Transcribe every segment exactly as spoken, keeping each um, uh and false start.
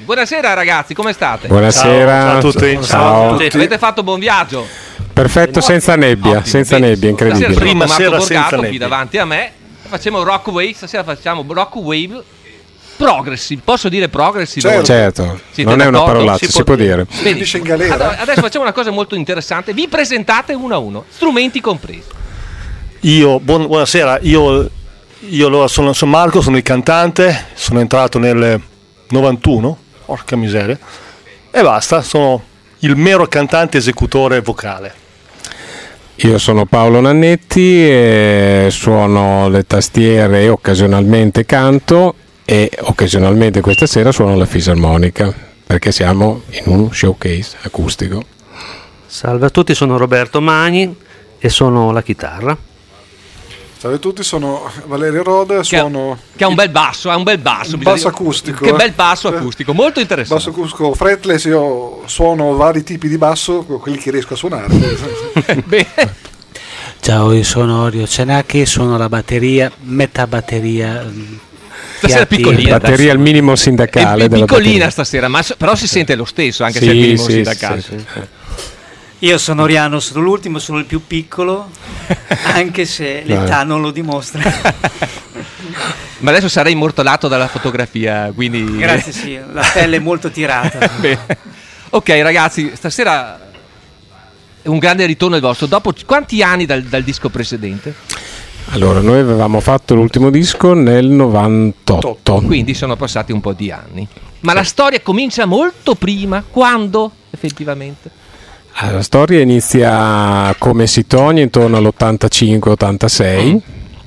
Buonasera ragazzi, come state? Buonasera. Ciao, ciao a tutti. Ciao. Ciao. Avete fatto buon viaggio? Perfetto, senza nebbia, Ottimo, senza benissimo. nebbia, incredibile. Stasera Prima sono Marco sera Borgato senza qui nebbia. davanti a me. Facciamo rock wave, stasera facciamo rock wave progressive. Posso dire progressive? Certo. Certo, Siete non è una d'accordo? parolaccia, Si si, può può dire. Benissimo. in galera. Allora, adesso facciamo una cosa molto interessante. Vi presentate uno a uno, strumenti compresi. Io, buon- buonasera, io, io allora sono, sono Marco, sono il cantante, sono entrato nel novantuno, porca miseria, e basta, sono il mero cantante esecutore vocale. Io sono Paolo Nannetti, e suono le tastiere e occasionalmente canto e occasionalmente questa sera suono la fisarmonica perché siamo in un showcase acustico. Salve a tutti, sono Roberto Magni e suono la chitarra. Salve a tutti, sono Valerio Roda, Che ha, suono che ha un bel basso, ha un bel basso. un bisogna basso dire- acustico. Che eh. bel basso acustico, molto interessante. Basso acustico fretless, io suono vari tipi di basso, quelli che riesco a suonare. Bene. Ciao, io sono Orio Cenacchi, suono la batteria, metà batteria. mm, Stasera piatti- piccolina. Batteria al minimo È sindacale pi- della piccolina batteria. stasera, ma s- però si sente lo stesso, anche Sì, se è il minimo sì, sindacale. sì, sì. Io sono Oriano, sono l'ultimo, sono il più piccolo, anche se l'età non lo dimostra. Ma adesso sarei immortalato dalla fotografia, quindi... Grazie, sì, la pelle è molto tirata. Bene. Ok ragazzi, stasera è un grande ritorno il vostro. Dopo quanti anni dal, dal disco precedente? Allora, noi avevamo fatto l'ultimo disco nel novantotto. Quindi sono passati un po' di anni. Ma la storia comincia molto prima. Quando effettivamente? Ah, La storia inizia come Sitonia intorno all'ottantacinque ottantasei.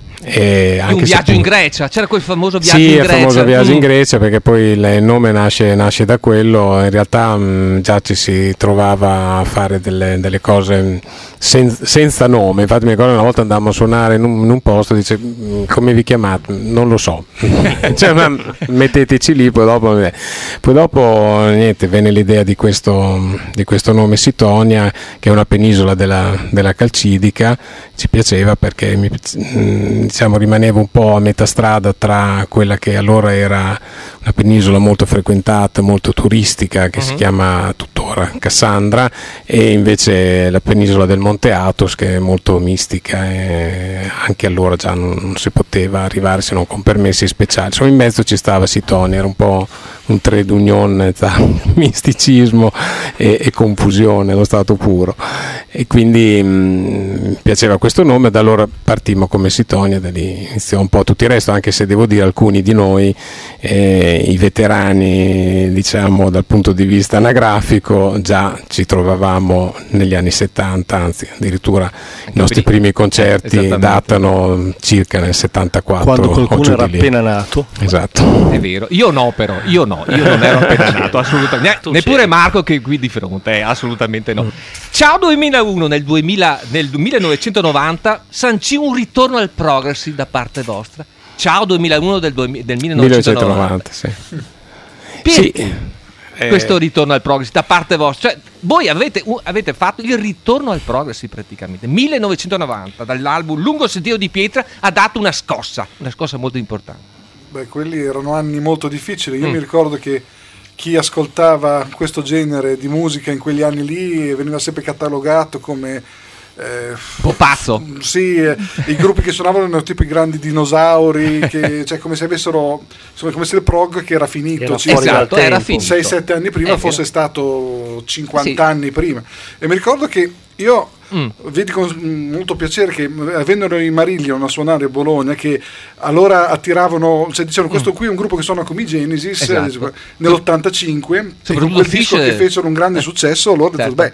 E Di anche un se viaggio tu- in Grecia, c'era quel famoso viaggio Sì, in il Grecia. famoso viaggio in Mm. Grecia, perché poi il nome nasce, nasce da quello. In realtà mh, già ci si trovava a fare delle, delle cose sen- senza nome. Infatti mi ricordo una volta andavamo a suonare in un, in un posto, dice "Mm, come vi chiamate? Non lo so". Cioè, ma metteteci lì, poi dopo, poi dopo niente, venne l'idea di questo, di questo nome Sitonia, che è una penisola della, della Calcidica. Ci piaceva perché mi, mh, diciamo, rimaneva un po' a metà strada tra quella che allora era una penisola molto frequentata, molto turistica, che si chiama tuttora Cassandra, e invece la penisola del Monte Athos, che è molto mistica, e anche allora già non, non si poteva arrivare se non con permessi speciali. Insomma, in mezzo ci stava Sitonia, era un po' un trade union tra misticismo e, e confusione allo stato puro, e quindi mi piaceva questo nome. Da allora partimmo come Sitonia, da lì iniziò un po' tutto il resto, anche se devo dire alcuni di noi, eh, i veterani, diciamo dal punto di vista anagrafico, già ci trovavamo negli anni settanta, anzi addirittura i nostri prima. primi concerti Esattamente. datano circa nel settantaquattro, Quando o qualcuno giù era di lì. appena nato. Esatto. È vero, io no però, io no, io non ero appena nato, assolutamente. Ne- neppure Marco che è qui di fronte, eh, assolutamente no. Ciao duemilauno, nel, duemila, nel millenovecentonovanta sancì un ritorno al progressive da parte vostra. Ciao duemilauno del, duemi- del millenovecentonovanta. millenovecentonovanta, sì. Perché Sì, eh, questo ritorno al progressive da parte vostra? Cioè, voi avete, u- avete fatto il ritorno al progressive praticamente. millenovecentonovanta, dall'album Lungo Sentiero di Pietra, ha dato una scossa, una scossa molto importante. Beh, quelli erano anni molto difficili. Io Mm. mi ricordo che chi ascoltava questo genere di musica in quegli anni lì veniva sempre catalogato come eh, Un po' pazzo. sì, eh, i gruppi che suonavano erano tipo i grandi dinosauri, che, cioè come se avessero, insomma, come se il prog che era finito Era cinque, fuori dal Esatto, era tempo. finito. sei sette anni prima È fosse vero. stato cinquanta Sì. anni prima. E mi ricordo che io Mm. vedi con molto piacere che vennero i Marillion a suonare a Bologna, che allora attiravano, cioè dicevano questo qui è un gruppo che suona come i Genesis, Esatto. eh, nell'ottantacinque, e con Soprattutto quel disco Fish- che fecero un grande Eh, successo. Allora ho detto, certo. beh,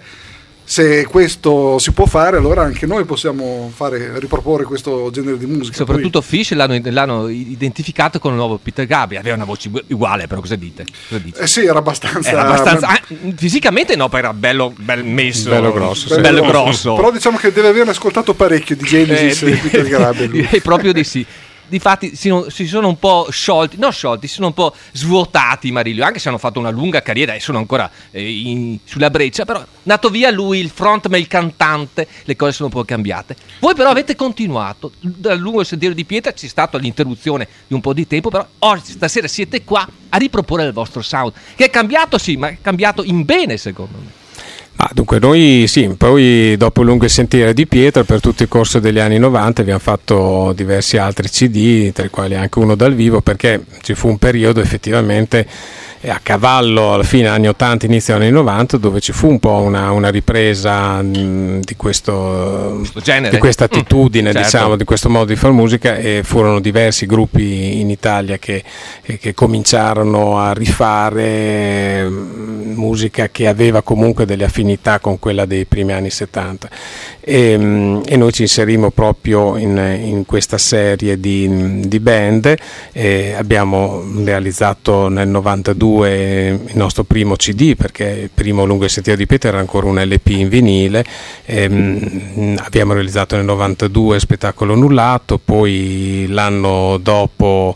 se questo si può fare, allora anche noi possiamo fare, riproporre questo genere di musica. Soprattutto Fish l'hanno, l'hanno identificato con il nuovo Peter Gabriel. Aveva una voce uguale, però cosa dite? Cosa dite? Poi, eh sì, era abbastanza, Era abbastanza ah, fisicamente no, però era bello, bel messo, Bello grosso, sì. bello grosso. Però diciamo che deve aver ascoltato parecchio di Genesis Eh, e Peter Gabriel. direi proprio di sì. difatti si, si sono un po' sciolti, non sciolti, si sono un po' svuotati i Marillion, anche se hanno fatto una lunga carriera e sono ancora eh, in, sulla breccia, però nato via lui, il frontman, il cantante, le cose sono un po' cambiate. Voi però avete continuato, dal lungo sentiero di pietra c'è stata l'interruzione di un po' di tempo, però oggi, stasera siete qua a riproporre il vostro sound, che è cambiato sì, ma è cambiato in bene secondo me. Ah, dunque noi sì, poi dopo lunghe sentiere di pietra per tutto il corso degli anni novanta abbiamo fatto diversi altri C D, tra i quali anche uno dal vivo, perché ci fu un periodo effettivamente a cavallo alla fine anni ottanta, inizio anni novanta, dove ci fu un po' una, una ripresa mh, di questo, questo genere, di questa attitudine, mm, certo. diciamo, di questo modo di fare musica, e furono diversi gruppi in Italia che, che cominciarono a rifare mh, musica che aveva comunque delle affinità con quella dei primi anni settanta, e, mh, e noi ci inserimmo proprio in, in questa serie di, di band. E abbiamo realizzato nel novantadue il nostro primo C D, perché il primo Lungo il sentiero di pietra era ancora un L P in vinile. Ehm, abbiamo realizzato nel novantadue Spettacolo Nullato, poi l'anno dopo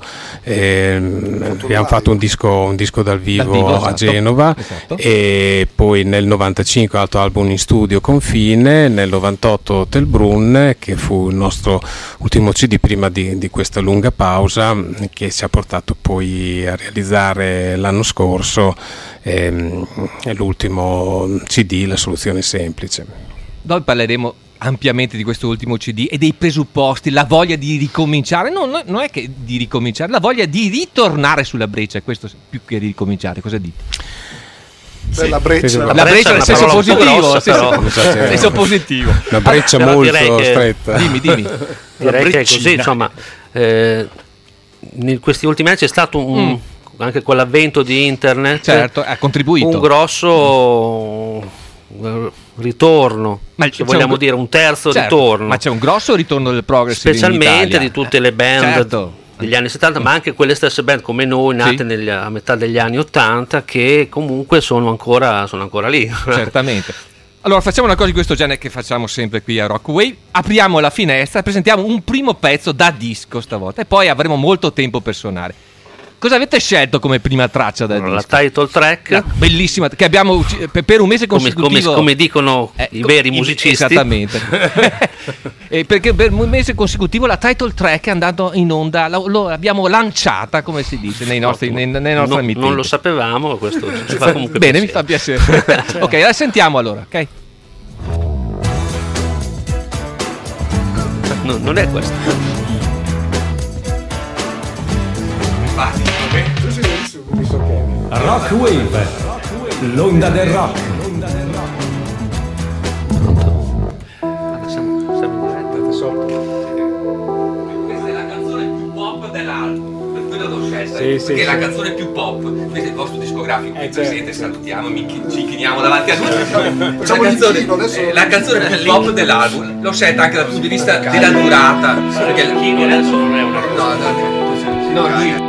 ehm, abbiamo fatto un disco, un disco dal vivo, dal vivo a esatto. Genova, esatto. E poi nel novantacinque altro album in studio Confine, nel novantotto Hotel Brun, che fu il nostro ultimo C D prima di, di questa lunga pausa, che ci ha portato poi a realizzare l'anno scorso ehm, l'ultimo C D, La soluzione semplice. Noi parleremo ampiamente di questo ultimo C D e dei presupposti, la voglia di ricominciare, no, no, non è che di ricominciare, la voglia di ritornare sulla breccia, questo più che di ricominciare. Cosa dite? Beh, la breccia, la, la breccia nel senso positivo, grossa, senso, senso positivo. Una breccia però molto che, stretta. Dimmi, dimmi. Direi che è così, insomma, eh, in questi ultimi anni c'è stato un mm. anche con l'avvento di internet, certo, ha contribuito un grosso ritorno, ma se vogliamo un, dire un terzo certo, ritorno, ma c'è un grosso ritorno del progressive specialmente di tutte le band certo. degli anni settanta, ma anche quelle stesse band come noi nate sì. negli, a metà degli anni ottanta, che comunque sono ancora, sono ancora lì. Certamente. Allora facciamo una cosa di questo genere che facciamo sempre qui a Rockwave, apriamo la finestra, presentiamo un primo pezzo da disco stavolta e poi avremo molto tempo per suonare. Cosa avete scelto come prima traccia da allora, disco? La title track, la bellissima, che abbiamo per un mese consecutivo, come, come, come dicono eh, i veri musicisti, esattamente. E perché per un mese consecutivo la title track è andata in onda, lo, lo abbiamo lanciata, come si dice, nei nostri, no, nei, nei nostri no, non lo sapevamo, questo ci fa comunque bene, piacere. Mi fa piacere. Ok, la sentiamo allora, ok? No, non è questo. Rockwave, l'onda del rock. Questa è la canzone più pop dell'album, per quello l'ho scelta, sì, perché sì, è la sì. canzone più pop. Questo è il vostro discografico qui eh, presente, certo. salutiamo, ci inchiniamo davanti a tutti. Facciamo la canzone, adesso. eh, la canzone più pop dell'album, l'ho scelta anche dal punto di vista della durata. Perché adesso non è una no, no, no, lui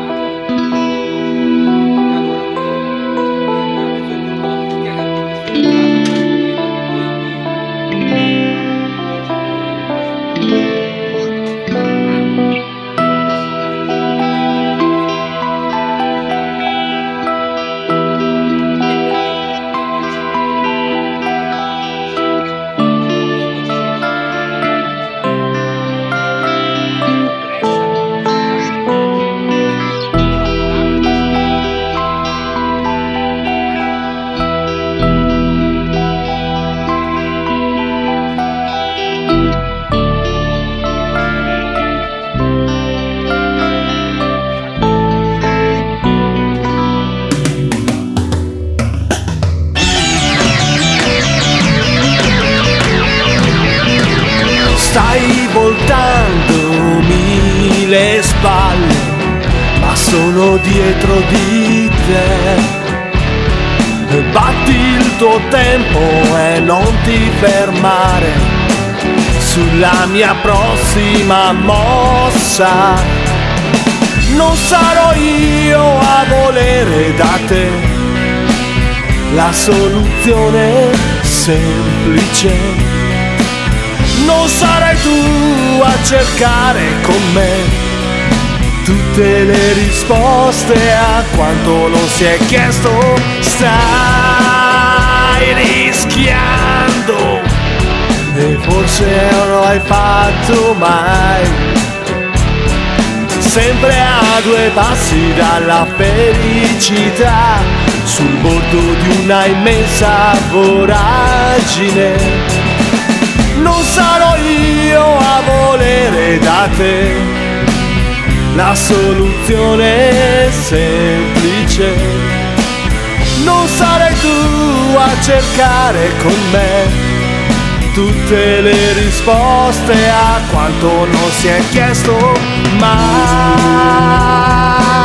Stai voltandomi le spalle, ma sono dietro di te. Batti il tuo tempo e non ti fermare sulla mia prossima mossa. Non sarò io a volere da te la soluzione semplice. Non sarai tu a cercare con me tutte le risposte a quanto non si è chiesto. Stai rischiando e forse non lo hai fatto mai, sempre a due passi dalla felicità, sul bordo di una immensa voragine. Non sarò io a volere da te la soluzione semplice, non sarai tu a cercare con me tutte le risposte a quanto non si è chiesto mai.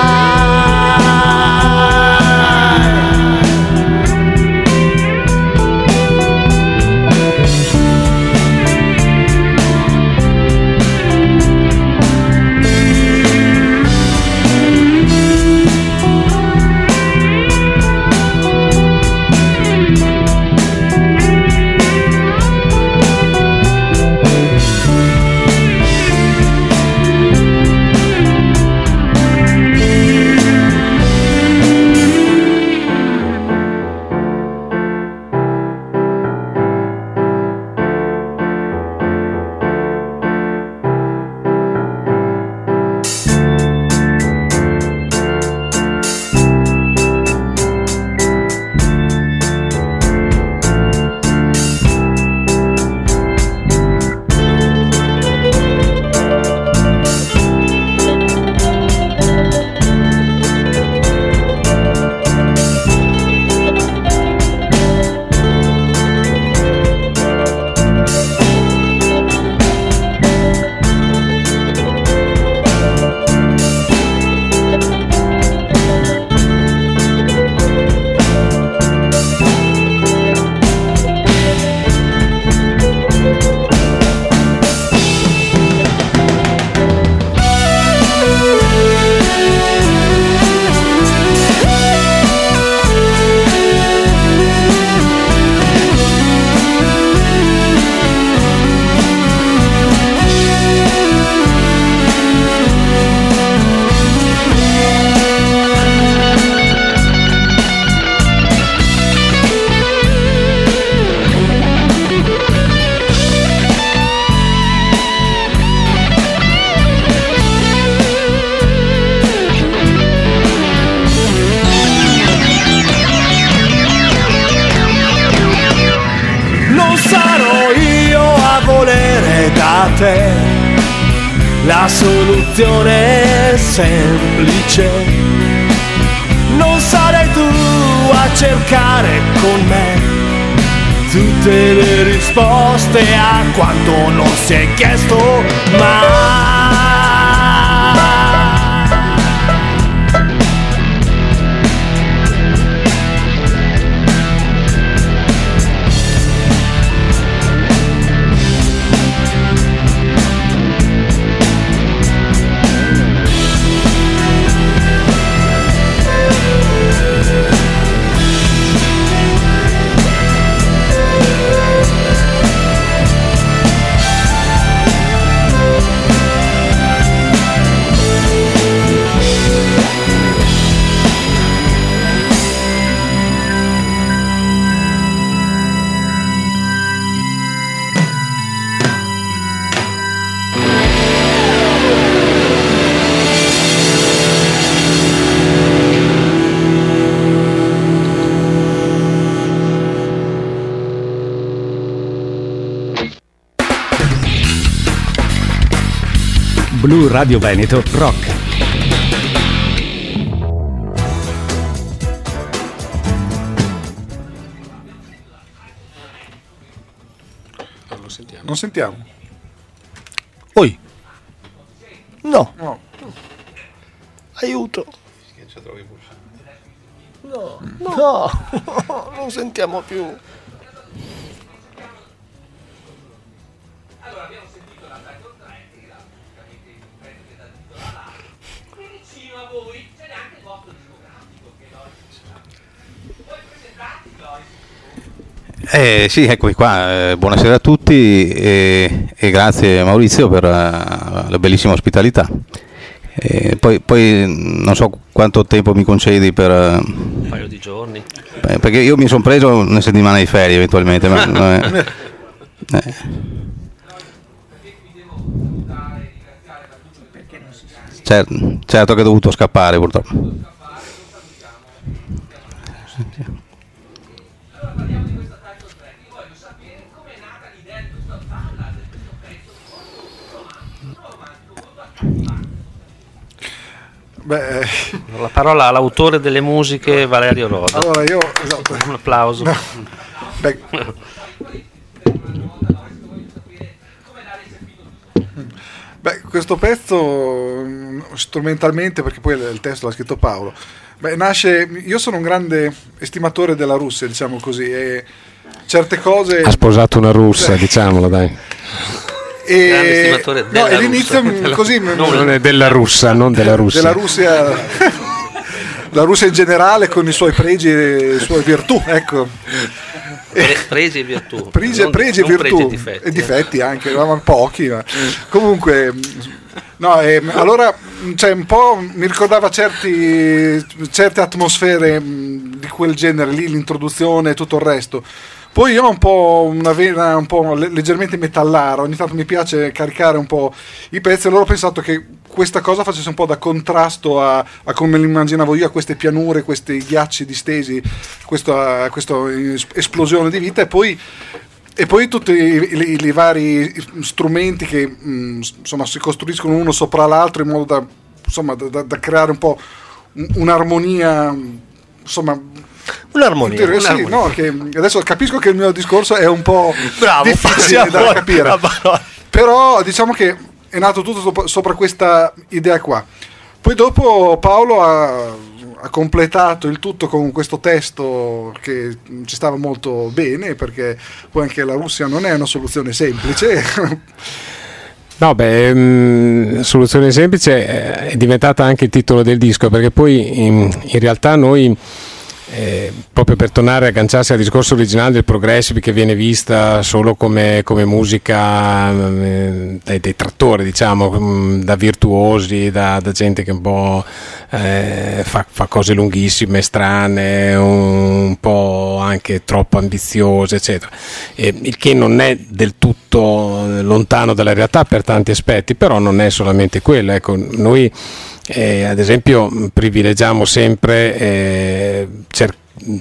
La soluzione è semplice, non sarai tu a cercare con me tutte le risposte a quanto non si è chiesto mai. Blu Radio Veneto Rock. Non sentiamo. Non sentiamo. Oi. No. No. Aiuto. No. No. Non sentiamo più. Eh, sì, eccomi qua, eh, buonasera a tutti e, e grazie Maurizio per uh, la bellissima ospitalità. E poi, poi non so quanto tempo mi concedi per... Un paio di giorni. Perché io mi sono preso una settimana di ferie eventualmente, ma... eh, eh. Certo, certo che ho dovuto scappare purtroppo. Beh, la parola all'autore delle musiche Valerio Roda. Allora io esatto. Un applauso. No. Beh. Beh, questo pezzo strumentalmente, perché poi il testo l'ha scritto Paolo, beh, nasce, io sono un grande estimatore della Russia, diciamo così, e certe cose... Ha sposato una russa, diciamolo dai. E no, all'inizio così non è della russa, non della Russia. Della Russia, la Russia in generale con i suoi pregi e le sue virtù, ecco. Pre- pregi e virtù. Pregi, non, pregi non e virtù pregi e difetti, e difetti eh. anche, ma pochi. Ma. Comunque, no, eh, allora cioè, un po' mi ricordava certi, certe atmosfere mh, di quel genere lì, l'introduzione e tutto il resto. Poi io ho un po' una vena un po' leggermente metallara, ogni tanto mi piace caricare un po' i pezzi, allora ho pensato che questa cosa facesse un po' da contrasto a, a come l'immaginavo io, a queste pianure, questi ghiacci distesi, questa, questa esplosione di vita, e poi, e poi tutti i, i, i vari strumenti che mh, insomma si costruiscono uno sopra l'altro in modo da, insomma, da, da, da creare un po' un'armonia, insomma... Un'armonia, sì, un'armonia. No, che adesso capisco che il mio discorso è un po' Bravo, difficile da capire, però diciamo che è nato tutto sopra, sopra questa idea qua. Poi dopo Paolo ha, ha completato il tutto con questo testo che ci stava molto bene, perché poi anche la Russia non è una soluzione semplice. No, beh, mh, soluzione semplice è diventata anche il titolo del disco, perché poi in, in realtà noi Eh, proprio per tornare a agganciarsi al discorso originale del progressive, che viene vista solo come, come musica eh, dai detrattori, diciamo, mh, da virtuosi, da, da gente che un po' eh, fa, fa cose lunghissime, strane, un, un po' anche troppo ambiziose, eccetera, eh, il che non è del tutto lontano dalla realtà per tanti aspetti, però non è solamente quello, ecco, noi Eh, ad esempio privilegiamo sempre eh, cer-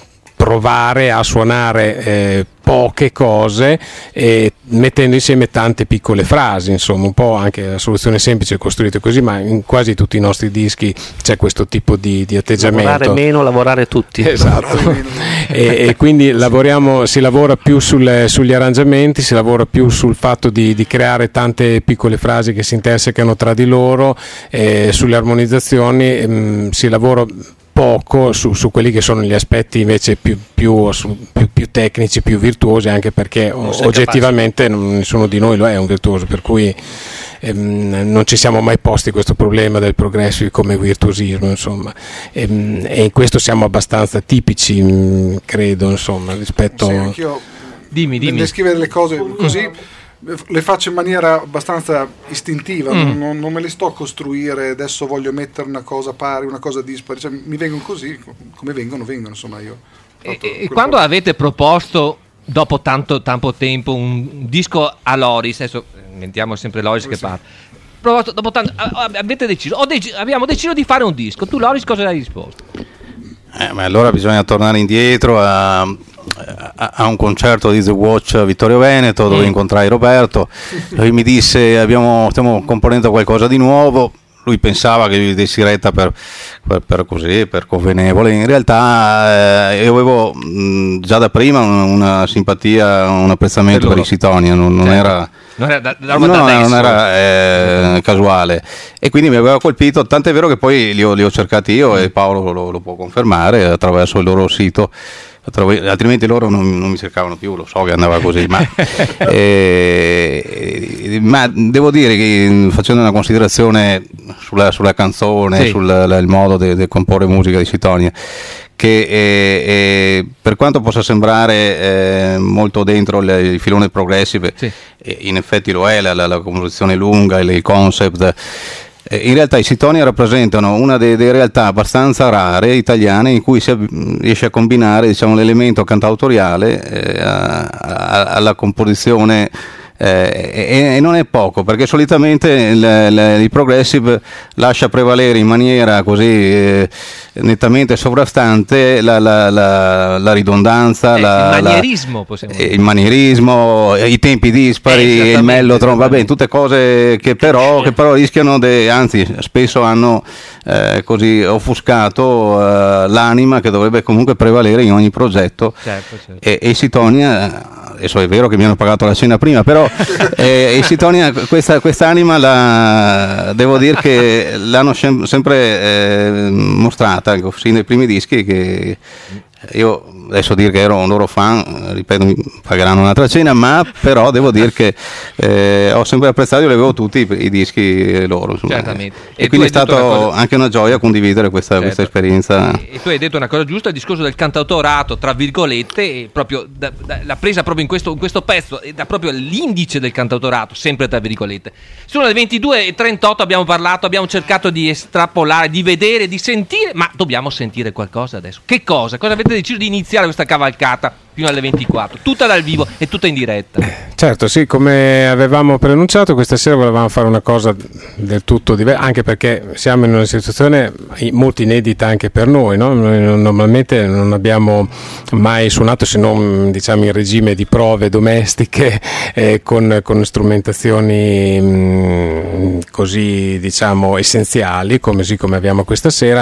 provare a suonare eh, poche cose e mettendo insieme tante piccole frasi, insomma un po' anche la soluzione semplice è costruita così, ma in quasi tutti i nostri dischi c'è questo tipo di, di atteggiamento. Lavorare meno, lavorare tutti. Esatto. e, e quindi lavoriamo, si lavora più sul, sugli arrangiamenti, si lavora più sul fatto di, di creare tante piccole frasi che si intersecano tra di loro, eh, sulle armonizzazioni mh, si lavora poco su, su quelli che sono gli aspetti invece più, più, su, più, più tecnici, più virtuosi, anche perché non oggettivamente non, nessuno di noi lo è un virtuoso, per cui ehm, non ci siamo mai posti questo problema del progressive come virtuosismo, insomma, ehm, e in questo siamo abbastanza tipici, mh, credo, insomma, rispetto... Sì, anch'io dimmi, dimmi. Nel scrivere le cose così le faccio in maniera abbastanza istintiva, mm. non, non me le sto a costruire, adesso voglio mettere una cosa pari, una cosa dispari, cioè, mi vengono così, come vengono, vengono, insomma io. E, e quando avete proposto, dopo tanto, tanto tempo, un disco a Loris, adesso inventiamo sempre Loris che sì. parla, provato, dopo tanto, avete deciso, ho dec- abbiamo deciso di fare un disco, tu Loris cosa hai risposto? Eh, ma allora bisogna tornare indietro a... a un concerto di The Watch a Vittorio Veneto dove mm. incontrai Roberto. Lui mi disse abbiamo, stiamo componendo qualcosa di nuovo. Lui pensava che gli dessi retta per, per, per così, per convenevole. In realtà eh, io avevo mh, già da prima una, una simpatia, un apprezzamento per, per i Sitonia, non, non certo. era non era, da, da no, non era eh, casuale, e quindi mi aveva colpito, tant'è vero che poi li ho, li ho cercati io mm. e Paolo lo, lo può confermare attraverso il loro sito. Altrimenti loro non, non mi cercavano più, lo so che andava così, ma, eh, ma devo dire che facendo una considerazione sulla, sulla canzone, sì. sul il modo di comporre musica di Sitonia, che eh, eh, per quanto possa sembrare eh, molto dentro il, il filone progressive, sì. eh, in effetti lo è, la, la, la composizione lunga, il concept. In realtà i Sitonia rappresentano una delle, delle realtà abbastanza rare italiane in cui si riesce a combinare, diciamo, l'elemento cantautoriale eh, a, a, alla composizione. Eh, e, e non è poco, perché solitamente il, il, il progressive lascia prevalere in maniera così eh, nettamente sovrastante la, la, la, la ridondanza, eh, la, il manierismo, la, possiamo dire. il manierismo, i tempi dispari, eh, il mellotron, va bene, tutte cose che però, che però rischiano, de, anzi spesso hanno eh, così offuscato eh, l'anima che dovrebbe comunque prevalere in ogni progetto. Certo, certo. E, e Sitonia, adesso è vero che mi hanno pagato la cena prima, però eh, e Sitonia questa quest'anima la, devo dire che l'hanno sem- sempre eh, mostrata, ecco, sin dai primi dischi, che io adesso dire che ero un loro fan, ripeto, mi pagheranno un'altra cena, ma però devo dire che eh, ho sempre apprezzato, io li avevo tutti i, i dischi loro, insomma. Certamente. E, e quindi è stato cosa... anche una gioia condividere questa, certo. questa esperienza. E, e tu hai detto una cosa giusta, il discorso del cantautorato, tra virgolette, e proprio da, da, l'ha presa proprio in questo, in questo pezzo, e da proprio l'indice del cantautorato, sempre tra virgolette. Sono le ventidue e trentotto, abbiamo parlato, abbiamo cercato di estrapolare, di vedere, di sentire, ma dobbiamo sentire qualcosa adesso. Che cosa? Cosa avete deciso di iniziare questa cavalcata fino alle ventiquattro, tutta dal vivo e tutta in diretta? Certo, sì, come avevamo preannunciato, questa sera volevamo fare una cosa del tutto diversa, anche perché siamo in una situazione molto inedita anche per noi, no? Noi normalmente non abbiamo mai suonato, se non, diciamo, in regime di prove domestiche eh, con, con strumentazioni mh, così, diciamo, essenziali, come, sì, come abbiamo questa sera.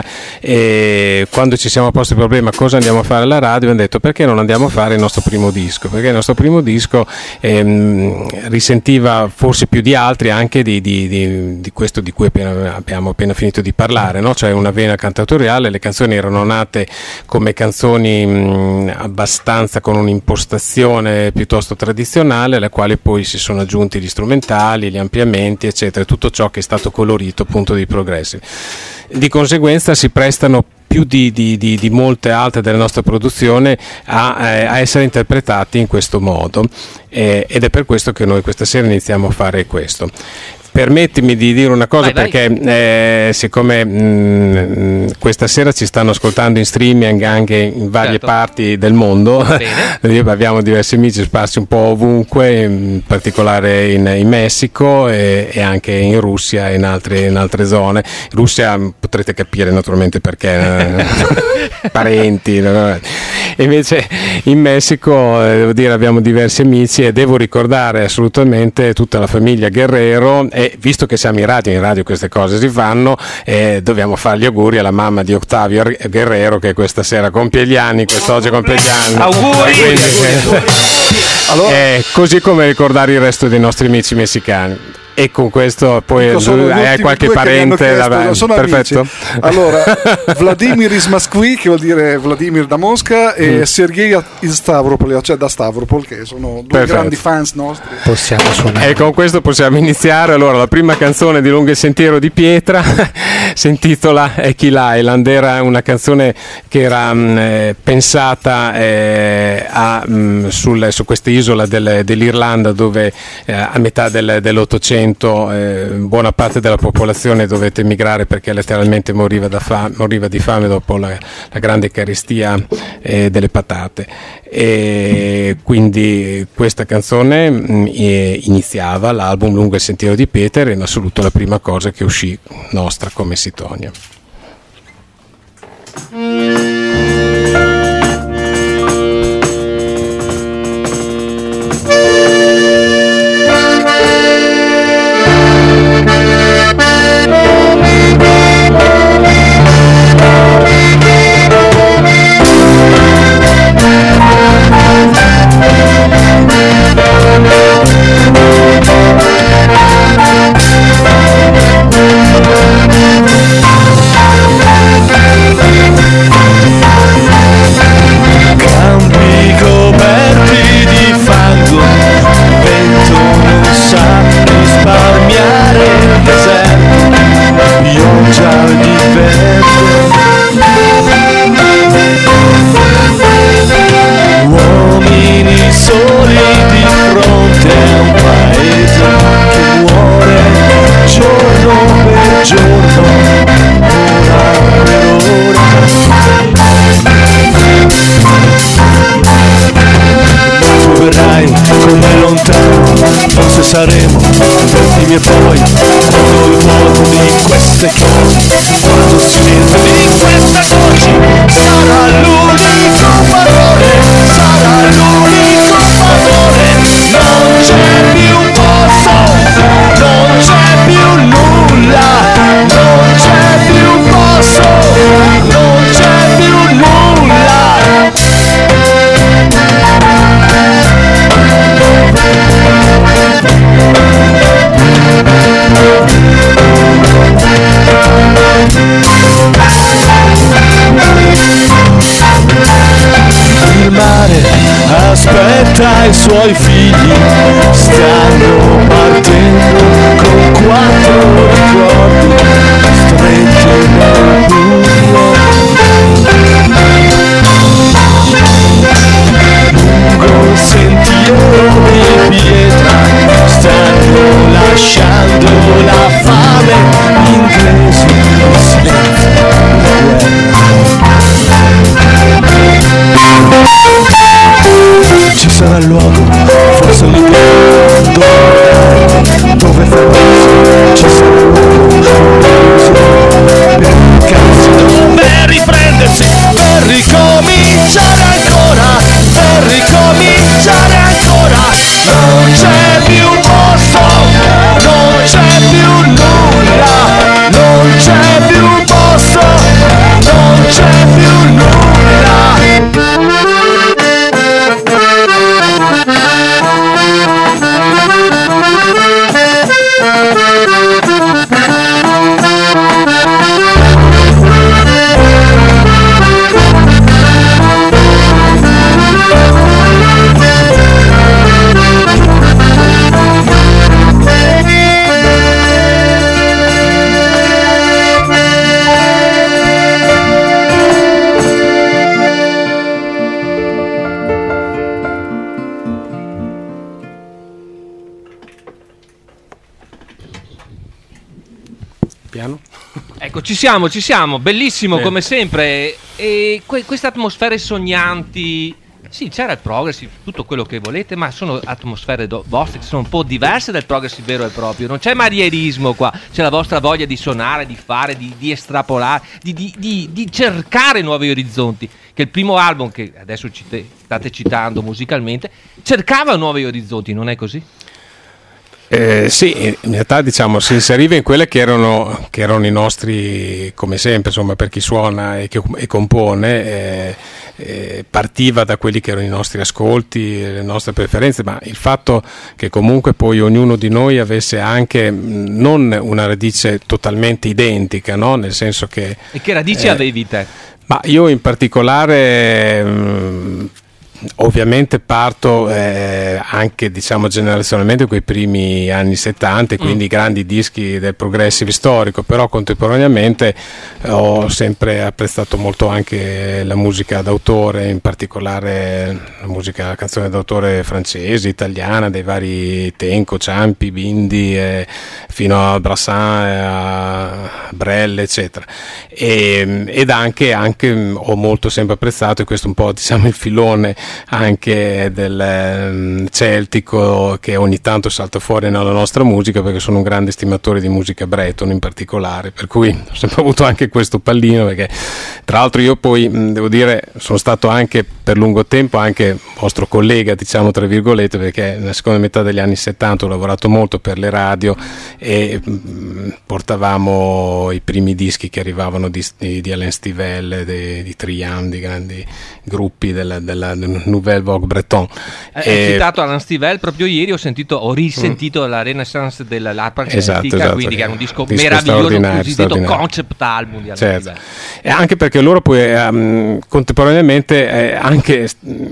E quando ci siamo posti il problema cosa andiamo a fare alla radio, abbiamo detto: perché non andiamo a fare il nostro primo disco? Perché il nostro primo disco ehm, risentiva forse più di altri anche di, di, di, di questo di cui appena, abbiamo appena finito di parlare, no? Cioè una vena cantautoriale. Le canzoni erano nate come canzoni mh, abbastanza con un'impostazione piuttosto tradizionale, alle quali poi si sono aggiunti gli strumentali, gli ampliamenti, eccetera, tutto ciò che è stato colorito appunto di progressive. Di conseguenza si prestano più di, di, di, di molte altre della nostra produzione a, eh, a essere interpretati in questo modo, eh, ed è per questo che noi questa sera iniziamo a fare questo. Permettimi di dire una cosa, vai, perché vai. Eh, siccome mh, questa sera ci stanno ascoltando in streaming anche in varie certo. parti del mondo, abbiamo diversi amici sparsi un po' ovunque, in particolare in, in Messico e, e anche in Russia e in altre, in altre zone. In Russia potrete capire naturalmente perché, eh, parenti. No? Invece in Messico, eh, devo dire, abbiamo diversi amici, e devo ricordare assolutamente tutta la famiglia Guerrero. E visto che siamo in radio, in radio queste cose si fanno, eh, dobbiamo fare gli auguri alla mamma di Octavio Guerrero, che questa sera compie gli anni, quest'oggi compie gli anni. Auguri! Quindi, eh, allora, eh, così come ricordare il resto dei nostri amici messicani. E con questo poi hai qualche parente chiesto, sono perfetto. Amici. Allora, Vladimir iz Moskvy, che vuol dire Vladimir da Mosca, e mm. Sergei iz Stavropol, cioè da Stavropol, che sono due perfetto. grandi fans nostri. Possiamo suonare. E con questo possiamo iniziare. Allora, la prima canzone di Lungo il sentiero di pietra si intitola Echill Island. Era una canzone che era mh, pensata eh, a, mh, sul, su questa isola del, dell'Irlanda, dove eh, a metà del, dell'Ottocento Eh, buona parte della popolazione dovette emigrare perché letteralmente moriva, da fame, moriva di fame dopo la, la grande carestia eh, delle patate, e quindi questa canzone mh, iniziava l'album Lungo il sentiero di pietra, e in assoluto la prima cosa che uscì nostra come Sitonia. We'll be right back. saremo gli ultimi e poi quando il mondo di queste cose, quando si sente di queste voci, sarà l'unico padrone, sarà l'unico padrone, non c'è più posto, non c'è più nulla, non c'è più posto, non c'è più nulla. Il mare aspetta i suoi figli, stanno partendo con quattro ricordi stretti nel buio. Lungo il sentiero di pietra stanno lasciando la fame, inglesi, il silenzio, la guerra. Ci sarà il luogo, forse un tempo, dove, dove fermarsi, ci sarà il luogo, per cazzo, per riprendersi, per ricominciare ancora, per ricominciare ancora, non c'è più posto, non c'è più nulla, non c'è più posto, non c'è più nulla. Ecco, ci siamo, ci siamo, bellissimo eh. come sempre. E que- queste atmosfere sognanti, sì, c'era il progressive, tutto quello che volete, ma sono atmosfere do- vostre che sono un po' diverse dal progressive vero e proprio. Non c'è marierismo qua, c'è la vostra voglia di suonare, di fare, di, di estrapolare, di, di, di, di cercare nuovi orizzonti. Che il primo album, che adesso cite- state citando musicalmente, cercava nuovi orizzonti, non è così? Eh, sì, in realtà diciamo si inseriva in quelle che erano, che erano i nostri, come sempre, insomma, per chi suona e, che, e compone, eh, eh, partiva da quelli che erano i nostri ascolti, le nostre preferenze, ma il fatto che comunque poi ognuno di noi avesse anche non una radice totalmente identica, no? Nel senso che... E che radici eh, avevi te? Ma io in particolare... Mh, ovviamente parto eh, anche diciamo generazionalmente quei primi anni settanta, quindi mm. i grandi dischi del progressive storico, però contemporaneamente eh, ho sempre apprezzato molto anche la musica d'autore, in particolare la musica, la canzone d'autore francese, italiana, dei vari Tenco, Ciampi, Bindi, eh, fino a Brassin, eh, a Brel, eccetera. E, ed anche, anche ho molto sempre apprezzato, e questo è un po' diciamo il filone anche del um, celtico che ogni tanto salta fuori nella nostra musica, perché sono un grande stimatore di musica breton in particolare, per cui ho sempre avuto anche questo pallino, perché tra l'altro io poi mh, devo dire sono stato anche per lungo tempo anche vostro collega, diciamo tra virgolette, perché nella seconda metà degli anni settanta ho lavorato molto per le radio e mh, portavamo i primi dischi che arrivavano di, di, di Alain Stivell, di, di Trian, di grandi gruppi della, della, della Nouvelle Vogue Breton. Hai citato Alain Stivell, proprio ieri ho sentito, ho risentito mm. la Renaissance dell'Arpa Argentica, esatto, esatto, quindi che era un disco, disco meraviglioso, un cosiddetto concept album di Alain certo. Stivell. E anche perché loro poi um, contemporaneamente eh, anche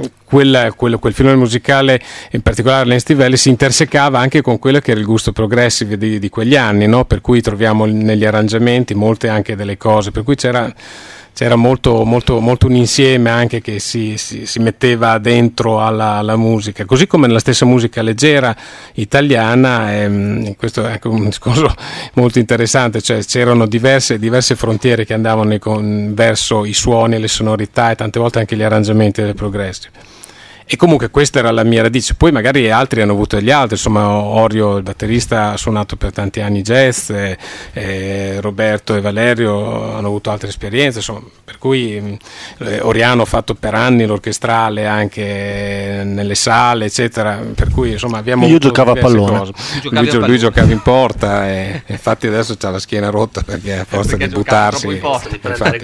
quel, quel, quel filone musicale, in particolare Alain Stivell, si intersecava anche con quello che era il gusto progressive di, di quegli anni, no? Per cui troviamo negli arrangiamenti molte anche delle cose, per cui c'era c'era molto, molto, molto un insieme anche che si, si, si metteva dentro alla, alla musica, così come nella stessa musica leggera italiana. E questo è anche un discorso molto interessante, cioè c'erano diverse, diverse frontiere che andavano con, verso i suoni e le sonorità e tante volte anche gli arrangiamenti del progressive. e comunque questa era la mia radice. Poi magari altri hanno avuto gli altri, insomma Orio il batterista ha suonato per tanti anni jazz, e, e Roberto e Valerio hanno avuto altre esperienze, insomma, per cui eh, Oriano ha fatto per anni l'orchestrale anche nelle sale eccetera, per cui insomma abbiamo io giocavo a pallone lui, lui, lui, lui giocava in porta e, e infatti adesso c'ha la schiena rotta perché a forza perché di buttarsi in porta, di prendere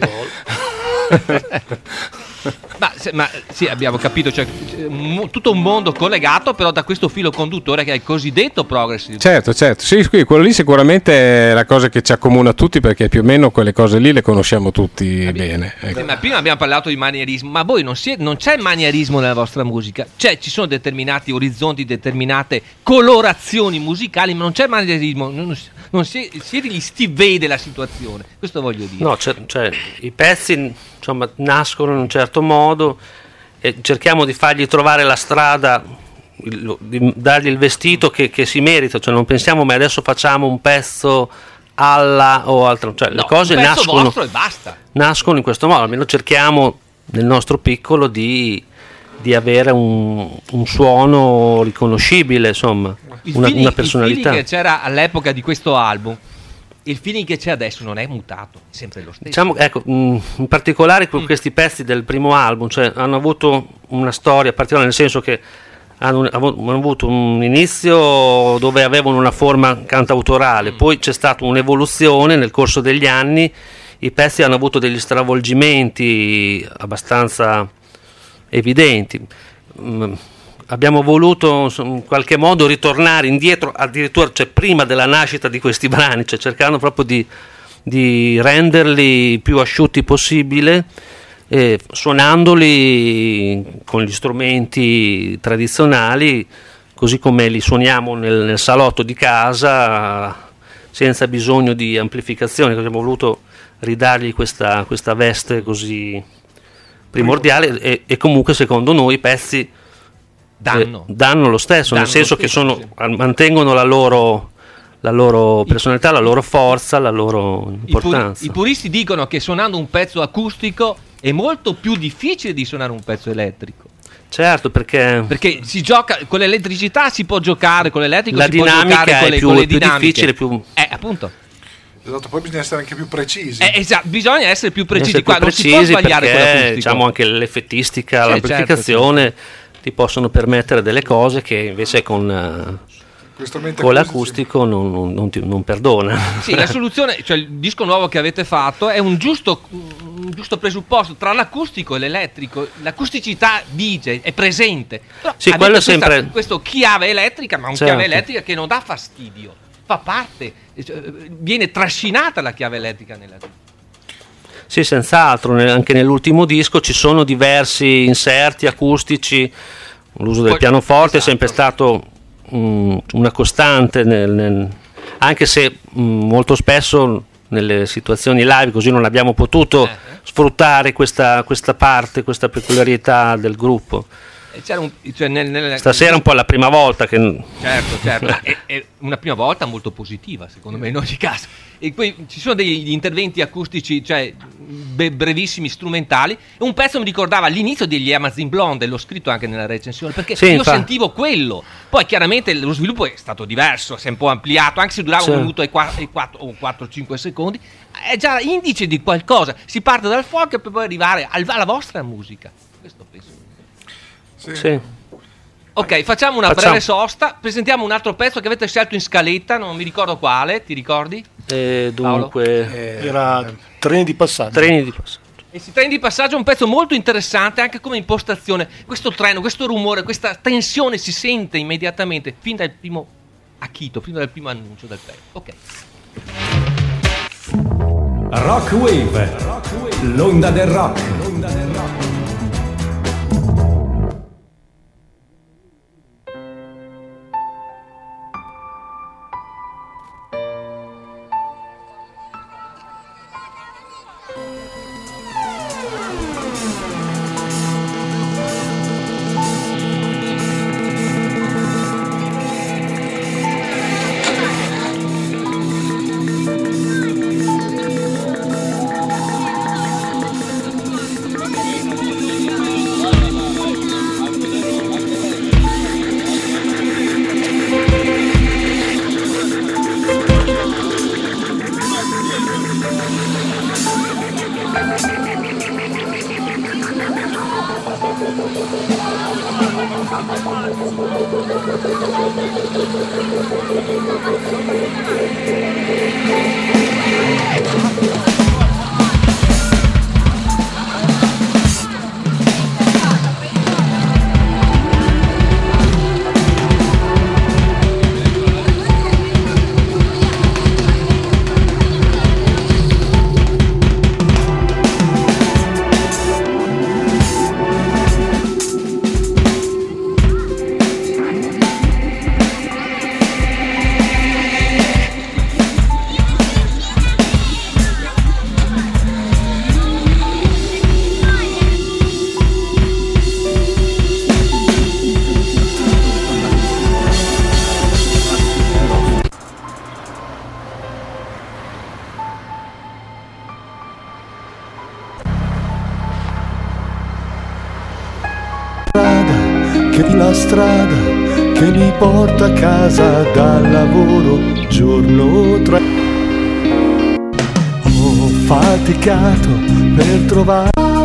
gol. Ma, se, ma sì, abbiamo capito, cioè, m- tutto un mondo collegato però da questo filo conduttore che è il cosiddetto progressive. Certo, certo, sì, qui, quello lì sicuramente è la cosa che ci accomuna tutti, perché più o meno quelle cose lì le conosciamo tutti Abbi- bene. Ecco. Sì, ma prima abbiamo parlato di manierismo, ma voi non, siete, non c'è manierismo nella vostra musica, cioè ci sono determinati orizzonti, determinate colorazioni musicali, ma non c'è manierismo, non, non si- siete gli Steve Vai della situazione, questo voglio dire. No, cioè, cioè i pezzi insomma nascono in un certo modo e cerchiamo di fargli trovare la strada, il, di dargli il vestito che, che si merita, cioè non pensiamo ma adesso facciamo un pezzo alla o altro, cioè no, le cose un pezzo nascono, vostro e basta. nascono in questo modo, almeno cerchiamo nel nostro piccolo di, di avere un, un suono riconoscibile, insomma, Il una, feeling, una personalità. Il feeling che c'era all'epoca di questo album, il feeling che c'è adesso non è mutato, è sempre lo stesso. Diciamo, ecco, in particolare con mm. questi pezzi del primo album, cioè hanno avuto una storia particolare, nel senso che hanno, hanno avuto un inizio dove avevano una forma cantautorale, mm. poi c'è stata un'evoluzione nel corso degli anni, i pezzi hanno avuto degli stravolgimenti abbastanza evidenti. Mm. Abbiamo voluto in qualche modo ritornare indietro, addirittura cioè, prima della nascita di questi brani, cioè cercando proprio di, di renderli più asciutti possibile, eh, suonandoli con gli strumenti tradizionali, così come li suoniamo nel, nel salotto di casa, senza bisogno di amplificazione. Abbiamo voluto ridargli questa, questa veste così primordiale e, e comunque secondo noi i pezzi danno, eh, danno lo stesso, danno nel senso che sono, sì. mantengono la loro, la loro personalità, la loro forza, la loro importanza. I, pur, I puristi dicono che suonando un pezzo acustico è molto più difficile di suonare un pezzo elettrico. Certo, perché perché si gioca con l'elettricità, si può giocare con l'elettrico, la si dinamica può giocare con le, è più, con le più dinamiche. difficile, più eh, appunto. Esatto, poi bisogna essere anche più precisi. Eh, esatto, bisogna essere più precisi, essere qua più non precisi, si può sbagliare perché, con l'acustico. diciamo, anche l'effettistica, sì, l'amplificazione certo, certo. ti possono permettere delle cose che invece con con l'acustico non, non, non, ti, non perdona. Sì, la soluzione, cioè il disco nuovo che avete fatto è un giusto, un giusto presupposto tra l'acustico e l'elettrico. L'acusticità vige, è presente. Però sì, quello è questa, sempre questo chiave elettrica, ma un certo. chiave elettrica che non dà fastidio, fa parte, viene trascinata la chiave elettrica nella vita. Sì, senz'altro, anche nell'ultimo disco ci sono diversi inserti acustici, l'uso del Poi, pianoforte esatto. è sempre stato um, una costante, nel, nel, anche se um, molto spesso nelle situazioni live così non abbiamo potuto eh. sfruttare questa, questa parte, questa peculiarità del gruppo. C'era un, cioè nel, nel, Stasera è un po' la prima volta che... Certo, certo, è, è una prima volta molto positiva secondo me in ogni caso. E poi ci sono degli interventi acustici, cioè be- brevissimi, strumentali. E un pezzo mi ricordava l'inizio degli Amazon Blonde, l'ho scritto anche nella recensione, perché sì, io infatti. sentivo quello. Poi chiaramente lo sviluppo è stato diverso, si è un po' ampliato, anche se durava sì. un minuto e quattro o quattro cinque secondi. È già indice di qualcosa. Si parte dal folk per poi arrivare al, alla vostra musica. Questo penso. Sì. Sì. Ok, facciamo una Facciamo. breve sosta. Presentiamo un altro pezzo che avete scelto in scaletta, non mi ricordo quale, ti ricordi? Eh, dunque, eh, era Treni di passaggio. Treni di passaggio. E si treni di passaggio è un pezzo molto interessante anche come impostazione. Questo treno, questo rumore, questa tensione si sente immediatamente fin dal primo acchito, fin dal primo annuncio del pezzo. Ok. Rock Wave, l'onda del rock. We'll be right back. La strada che mi porta a casa dal lavoro giorno tre. Ho faticato per trovare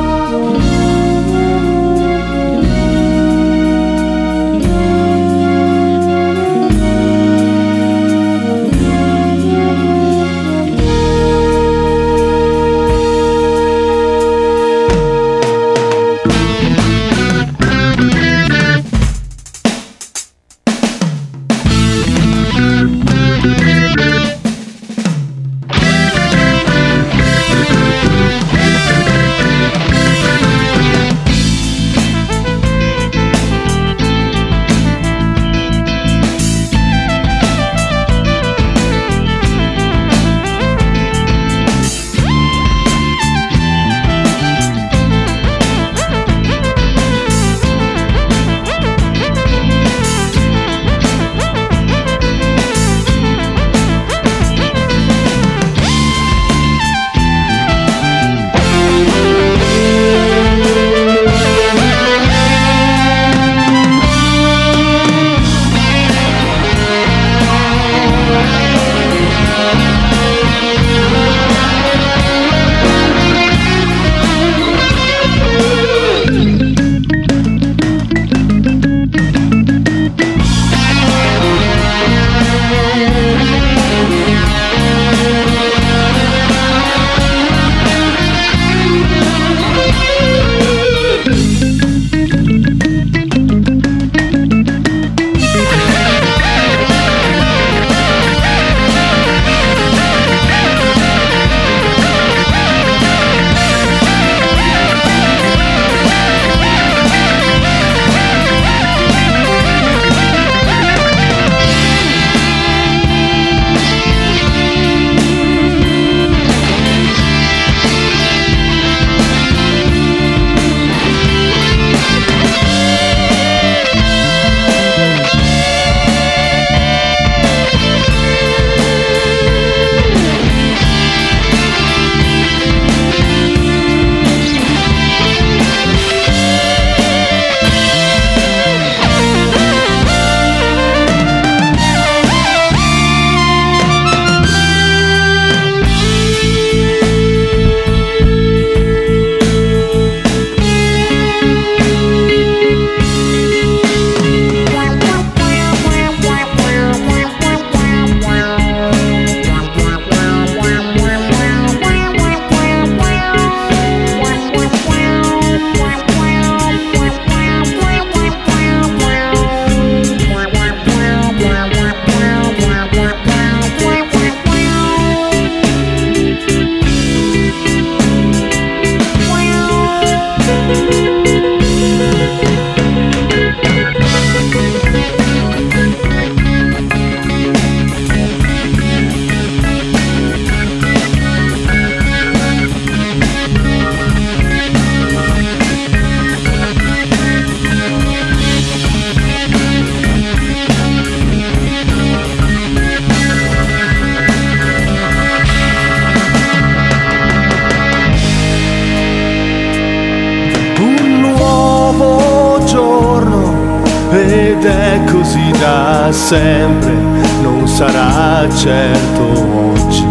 ed è così da sempre, non sarà certo oggi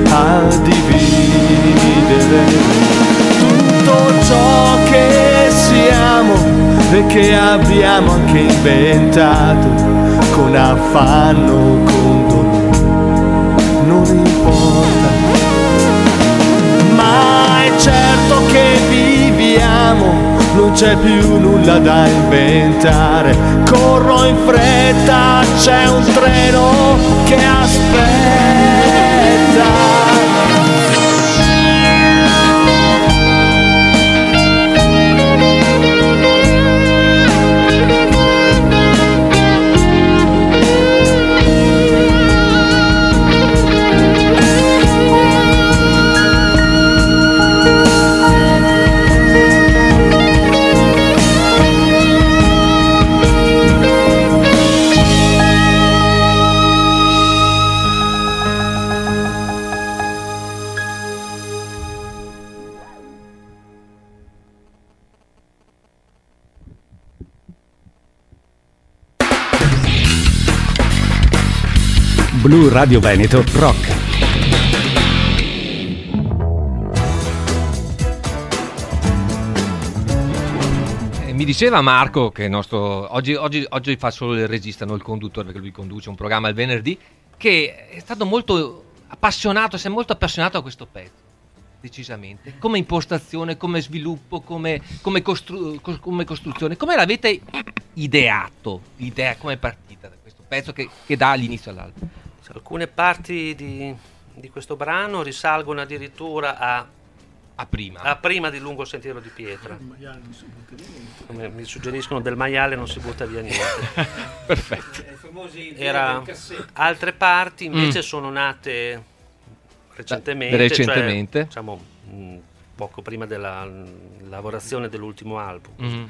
a dividere tutto ciò che siamo e che abbiamo anche inventato con affanno, con dolore, non importa. Ma è certo che viviamo, non c'è più nulla da inventare. Corro in fretta, c'è un treno che aspetta. Blu Radio Veneto Rock. Mi diceva Marco che il nostro oggi, oggi, oggi fa solo il regista, non il conduttore, perché lui conduce un programma il venerdì, che è stato molto appassionato, si è molto appassionato a questo pezzo, decisamente, come impostazione, come sviluppo, come, come, costru, come costruzione. Come l'avete ideato, l'idea, come è partita da questo pezzo che, che dà l'inizio all'album? Alcune parti di, di questo brano risalgono addirittura a, a, prima. a prima di Lungo Sentiero di Pietra. Come mi suggeriscono, del maiale non si butta via niente. Perfetto. Era, altre parti invece mm. sono nate recentemente, recentemente. Cioè, diciamo mh, poco prima della lavorazione dell'ultimo album. Mm.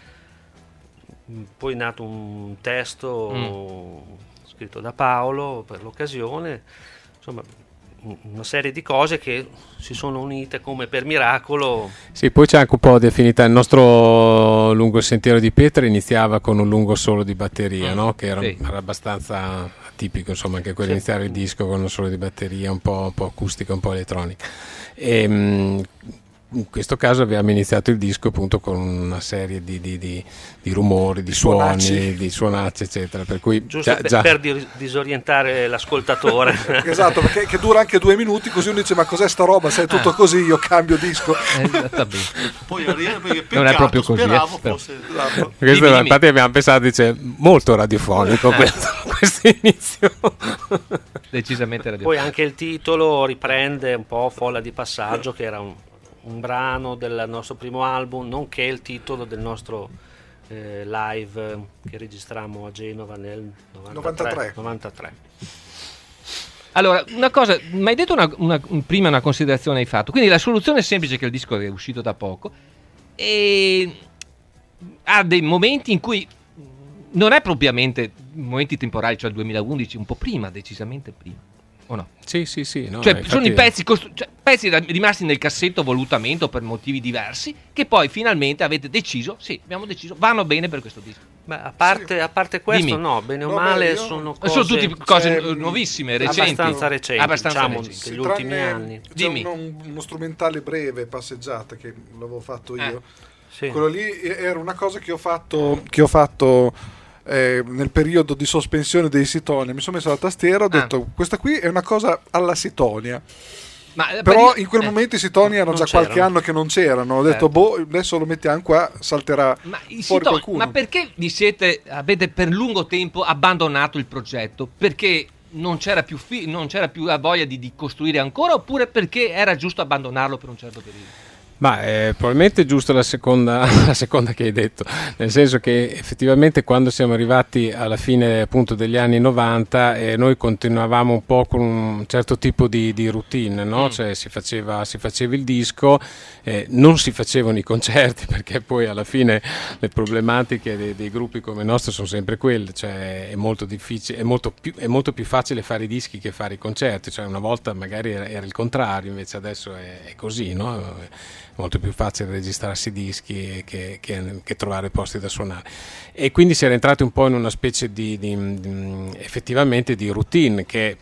Poi è nato un testo mm. scritto da Paolo per l'occasione, insomma una serie di cose che si sono unite come per miracolo. Sì, poi c'è anche un po' di affinità. Il nostro Lungo Sentiero di Pietra iniziava con un lungo solo di batteria, mm. no? Che era, sì. era abbastanza tipico, insomma, anche quello, sì. iniziare il disco con un solo di batteria, un po', un po' acustica, un po' elettronica. E, mh, in questo caso abbiamo iniziato il disco appunto con una serie di, di, di, di rumori, di suonacci. suoni, di suonacci, eccetera. Per cui giusto già, per, già... per disorientare l'ascoltatore. Esatto, perché che dura anche due minuti, così uno dice: ma cos'è sta roba? Se è tutto ah. così, io cambio disco. Esattamente. Poi arriva, peccato, non è proprio così. Speravo eh, fosse esatto. Questo, dimmi, infatti, abbiamo pensato, dice molto radiofonico eh. questo, questo inizio. Decisamente radiofonico. Poi anche il titolo riprende un po' Folla di passaggio, che era un un brano del nostro primo album, nonché il titolo del nostro eh, live che registrammo a Genova nel novantatré. novantatré. Allora, una cosa, mi hai detto una, una, prima una considerazione hai fatto, quindi la soluzione è semplice, che il disco è uscito da poco e ha dei momenti in cui non è propriamente momenti temporali, cioè il duemilaundici, un po' prima, decisamente prima. O no? Sì, sì, sì. No, cioè, infatti... sono i pezzi, costru- cioè, pezzi rimasti nel cassetto volutamente o per motivi diversi, che poi finalmente avete deciso, sì, abbiamo deciso, vanno bene per questo disco. Beh, a parte, a parte questo, Dimmi. no, bene o no, male, beh, sono cose, sono tutte cose cioè, nuovissime, recenti. Abbastanza recenti, abbastanza diciamo, recenti. degli ultimi anni. C'è Dimmi. Uno, uno strumentale breve, passeggiata, che l'avevo fatto io. Eh. Sì. Quello lì era una cosa che ho fatto, che ho fatto Eh, nel periodo di sospensione dei Sitonia. Mi sono messo la tastiera, ho ah. detto questa qui è una cosa alla Sitonia. Ma, però in quel eh, momento i Sitonia erano già c'erano. qualche anno che non c'erano. Ho detto, certo. boh, adesso lo mettiamo qua, salterà ma fuori Sitonia, qualcuno. Ma perché vi siete, avete per lungo tempo abbandonato il progetto? Perché non c'era più, fi- non c'era più la voglia di, di costruire ancora, oppure perché era giusto abbandonarlo per un certo periodo? Ma è probabilmente giusto la seconda, la seconda che hai detto, nel senso che effettivamente quando siamo arrivati alla fine appunto degli anni novanta eh, noi continuavamo un po' con un certo tipo di, di routine, no? Mm. Cioè si faceva, si faceva il disco, eh, non si facevano i concerti, perché poi alla fine le problematiche dei, dei gruppi come il nostro sono sempre quelle, cioè è molto difficile, è molto più, è molto più facile fare i dischi che fare i concerti, cioè una volta magari era, era il contrario, invece adesso è, è così, no? molto più facile registrarsi dischi che, che, che trovare posti da suonare, e quindi si era entrati un po' in una specie di, di, di effettivamente di routine che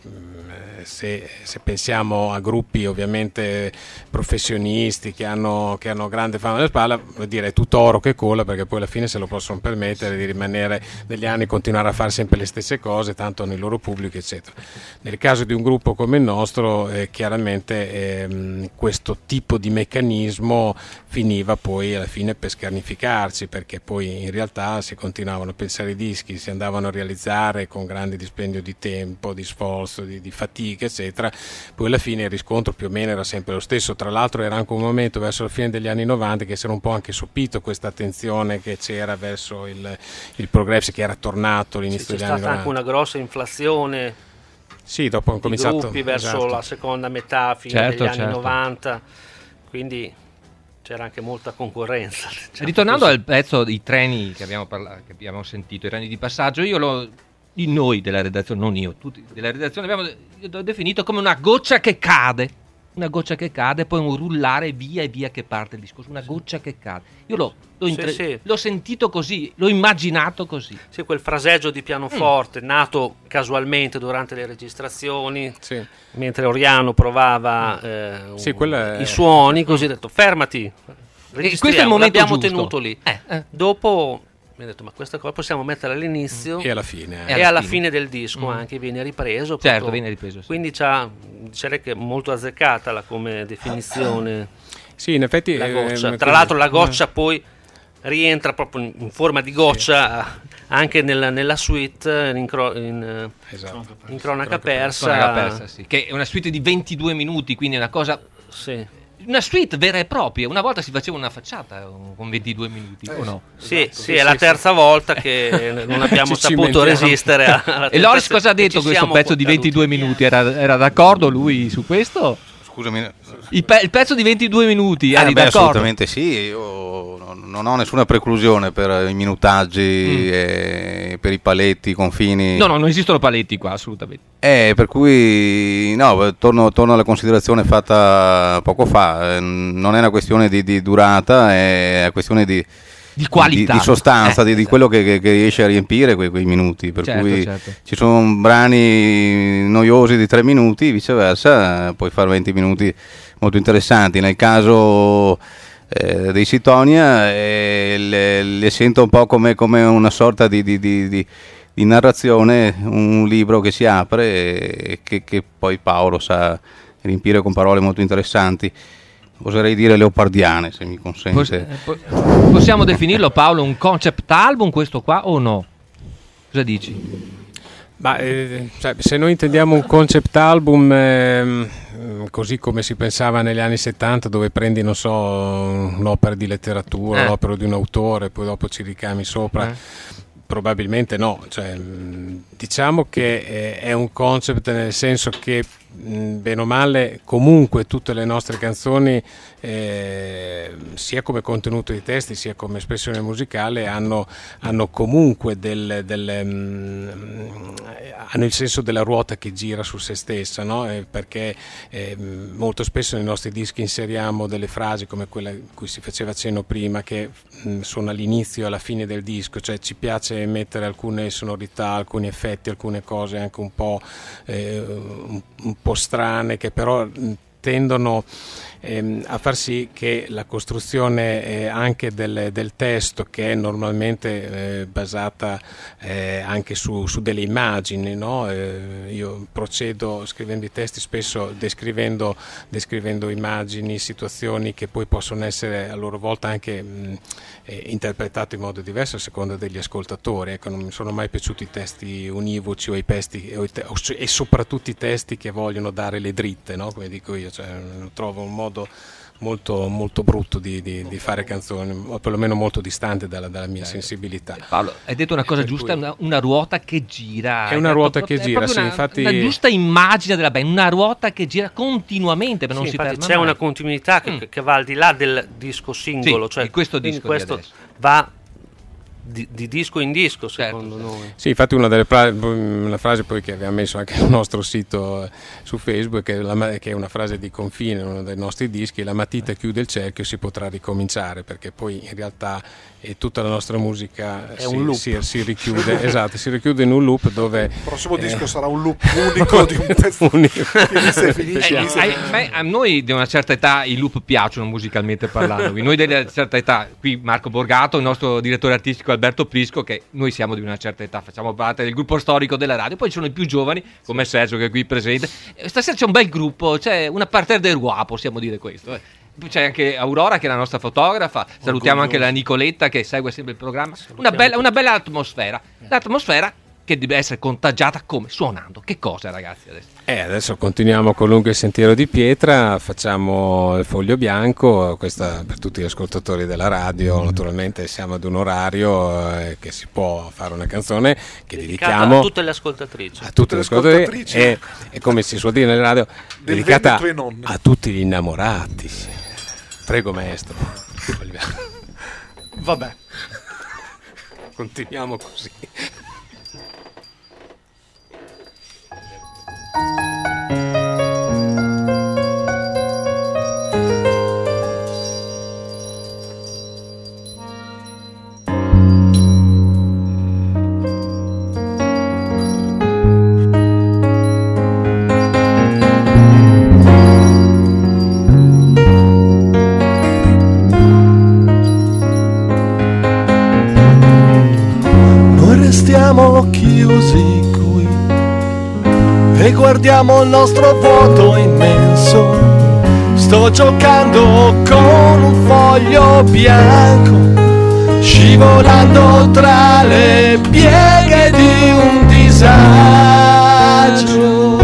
se, se pensiamo a gruppi ovviamente professionisti che hanno, che hanno grande fama alle spalle, vuol dire è tutto oro che cola, perché poi alla fine se lo possono permettere di rimanere degli anni, continuare a fare sempre le stesse cose, tanto nel loro pubblico eccetera. Nel caso di un gruppo come il nostro eh, chiaramente eh, questo tipo di meccanismo finiva poi alla fine per scarnificarci, perché poi in realtà si continuavano a pensare ai dischi, si andavano a realizzare con grande dispendio di tempo, di sforzo, di, di fatica eccetera, poi alla fine il riscontro più o meno era sempre lo stesso. Tra l'altro era anche un momento verso la fine degli anni novanta che si era un po' anche sopito questa attenzione che c'era verso il, il progresso, che era tornato all'inizio sì, degli anni novanta. C'è stata anche una grossa inflazione sì, dopo hanno cominciato gruppi verso esatto. la seconda metà fine certo, degli anni certo. novanta, quindi c'era anche molta concorrenza. Diciamo Ritornando così. al pezzo dei treni che abbiamo, parla- che abbiamo sentito, i treni di passaggio, io lo di noi della redazione, non io, tutti della redazione abbiamo de- definito come una goccia che cade, una goccia che cade, poi un rullare via e via che parte il discorso, una goccia che cade. Io l'ho, l'ho, intre- sì, sì. l'ho sentito così, l'ho immaginato così. Sì, quel fraseggio di pianoforte mm. nato casualmente durante le registrazioni, sì. mentre Oriano provava eh, sì, un, è... i suoni, così ha detto fermati, e questo è il momento l'abbiamo giusto. tenuto lì. Eh, eh. Dopo mi ha detto ma questa cosa possiamo mettere all'inizio e alla fine, eh. e alla alla fine. fine del disco mm. anche viene ripreso. Certo, proprio, viene ripreso. Sì. Quindi c'ha, direi che è molto azzeccata la come definizione. Sì, in effetti la goccia. Eh, Tra l'altro la goccia eh. poi rientra proprio in, in forma di goccia sì. anche nella, nella suite in, cro, in, esatto. in cronaca persa, cronaca persa sì. Che è una suite di ventidue minuti, quindi è una cosa sì. una suite vera e propria. Una volta si faceva una facciata con ventidue minuti, eh, o no? Sì, esatto. sì, sì, è sì, la sì. terza volta che non abbiamo saputo resistere alla E Loris cosa ha detto questo pezzo di ventidue minuti? Era, era d'accordo lui su questo? Scusami. Il, pe- il pezzo di ventidue minuti, eh, eri beh, d'accordo? Assolutamente sì, io non ho nessuna preclusione per i minutaggi, mm. e per i paletti, i confini. No, no, non esistono paletti qua, assolutamente. Eh, per cui, no, torno, torno alla considerazione fatta poco fa, non è una questione di, di durata, è una questione di... Di qualità, di, di sostanza, eh, di, di quello che, che, che riesce a riempire quei, quei minuti. Per certo, cui certo. ci sono brani noiosi di tre minuti, viceversa, puoi fare venti minuti molto interessanti. Nel caso eh, dei Sitonia eh, le, le sento un po' come, come una sorta di, di, di, di, di narrazione, un libro che si apre e che, che poi Paolo sa riempire con parole molto interessanti. Oserei dire leopardiane, se mi consente. Possiamo definirlo, Paolo, un concept album questo qua o no? Cosa dici? Ma, eh, cioè, se noi intendiamo un concept album eh, così come si pensava negli anni settanta, dove prendi, non so, un'opera di letteratura, eh. l'opera di un autore, poi dopo ci ricami sopra, eh. probabilmente no. Cioè, diciamo che è un concept nel senso che bene o male comunque tutte le nostre canzoni eh, sia come contenuto di testi sia come espressione musicale hanno, hanno comunque del, del um, hanno il senso della ruota che gira su se stessa, no? eh, perché eh, molto spesso nei nostri dischi inseriamo delle frasi come quella a cui si faceva cenno prima, che mh, sono all'inizio e alla fine del disco, cioè ci piace mettere alcune sonorità, alcuni effetti, alcune cose anche un po' eh, un, un po' strane, che però tendono ehm, a far sì che la costruzione eh, anche del, del testo, che è normalmente eh, basata eh, anche su, su delle immagini, no? eh, io procedo scrivendo i testi spesso descrivendo, descrivendo immagini, situazioni che poi possono essere a loro volta anche mh, eh, interpretate in modo diverso a seconda degli ascoltatori. Ecco, non mi sono mai piaciuti i testi univoci o i testi, o i te- o, e soprattutto i testi che vogliono dare le dritte, no? Come dico io, cioè, trovo un modo molto, molto brutto di, di, di fare canzoni, o perlomeno molto distante dalla, dalla mia sensibilità. Paolo, hai detto una cosa per giusta, cui... una, una ruota che gira. È una ruota che gira, sì, una, infatti... una giusta immagine della band, una ruota che gira continuamente, per sì, non si ferma c'è mai. una continuità che, mm. che va al di là del disco singolo, sì, cioè di questo disco questo di va di, di disco in disco, secondo certo. noi. Sì, infatti una delle pra- una frase poi che abbiamo messo anche sul nostro sito su Facebook, che è, la, che è una frase di confine, uno dei nostri dischi: la matita chiude il cerchio, si potrà ricominciare, perché poi in realtà e tutta la nostra musica è si, un loop. Si, si richiude esatto, si richiude in un loop dove il prossimo eh, disco sarà un loop unico di un pezzo unico. Finisce, finisce, eh, finisce. Beh, a noi di una certa età i loop piacciono musicalmente parlando. Noi di una certa età, qui Marco Borgato, il nostro direttore artistico Alberto Prisco, che noi siamo di una certa età, facciamo parte del gruppo storico della radio, poi ci sono i più giovani come Sergio che è qui presente. Stasera c'è un bel gruppo, c'è una parterre del Roi, possiamo dire questo. Eh. C'è anche Aurora che è la nostra fotografa, salutiamo anche la Nicoletta che segue sempre il programma, una bella, una bella atmosfera, l'atmosfera che deve essere contagiata come? Suonando. Che cosa, ragazzi, adesso? Eh, adesso continuiamo con Lungo il Sentiero di Pietra, facciamo il Foglio Bianco, questa per tutti gli ascoltatori della radio, naturalmente siamo ad un orario eh, che si può fare una canzone che dedicata dedichiamo a tutte le ascoltatrici, a tutte le ascoltatrici e, e come si suol dire nelle radio, dedicata a tutti gli innamorati. Prego maestro. Vabbè, continuiamo così. Siamo chiusi qui e guardiamo il nostro vuoto immenso. Sto giocando con un foglio bianco, scivolando tra le pieghe di un disagio.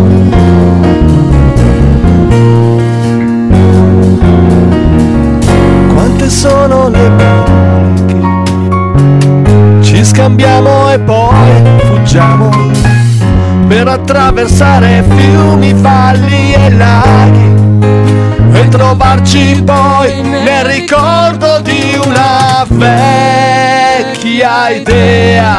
Quante sono le parole che ci scambiamo e poi fuggiamo per attraversare fiumi, valli e laghi e trovarci poi nel ricordo di una vecchia idea.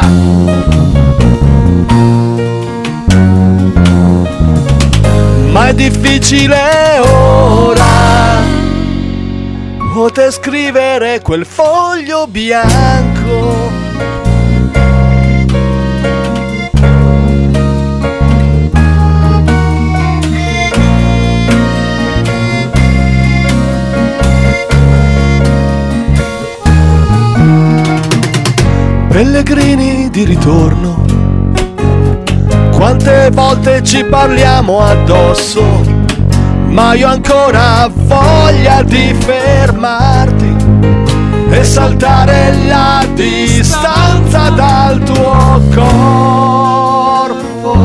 Ma è difficile ora poter scrivere quel foglio bianco. Pellegrini di ritorno, quante volte ci parliamo addosso, ma io ancora voglia di fermarti e saltare la distanza dal tuo corpo.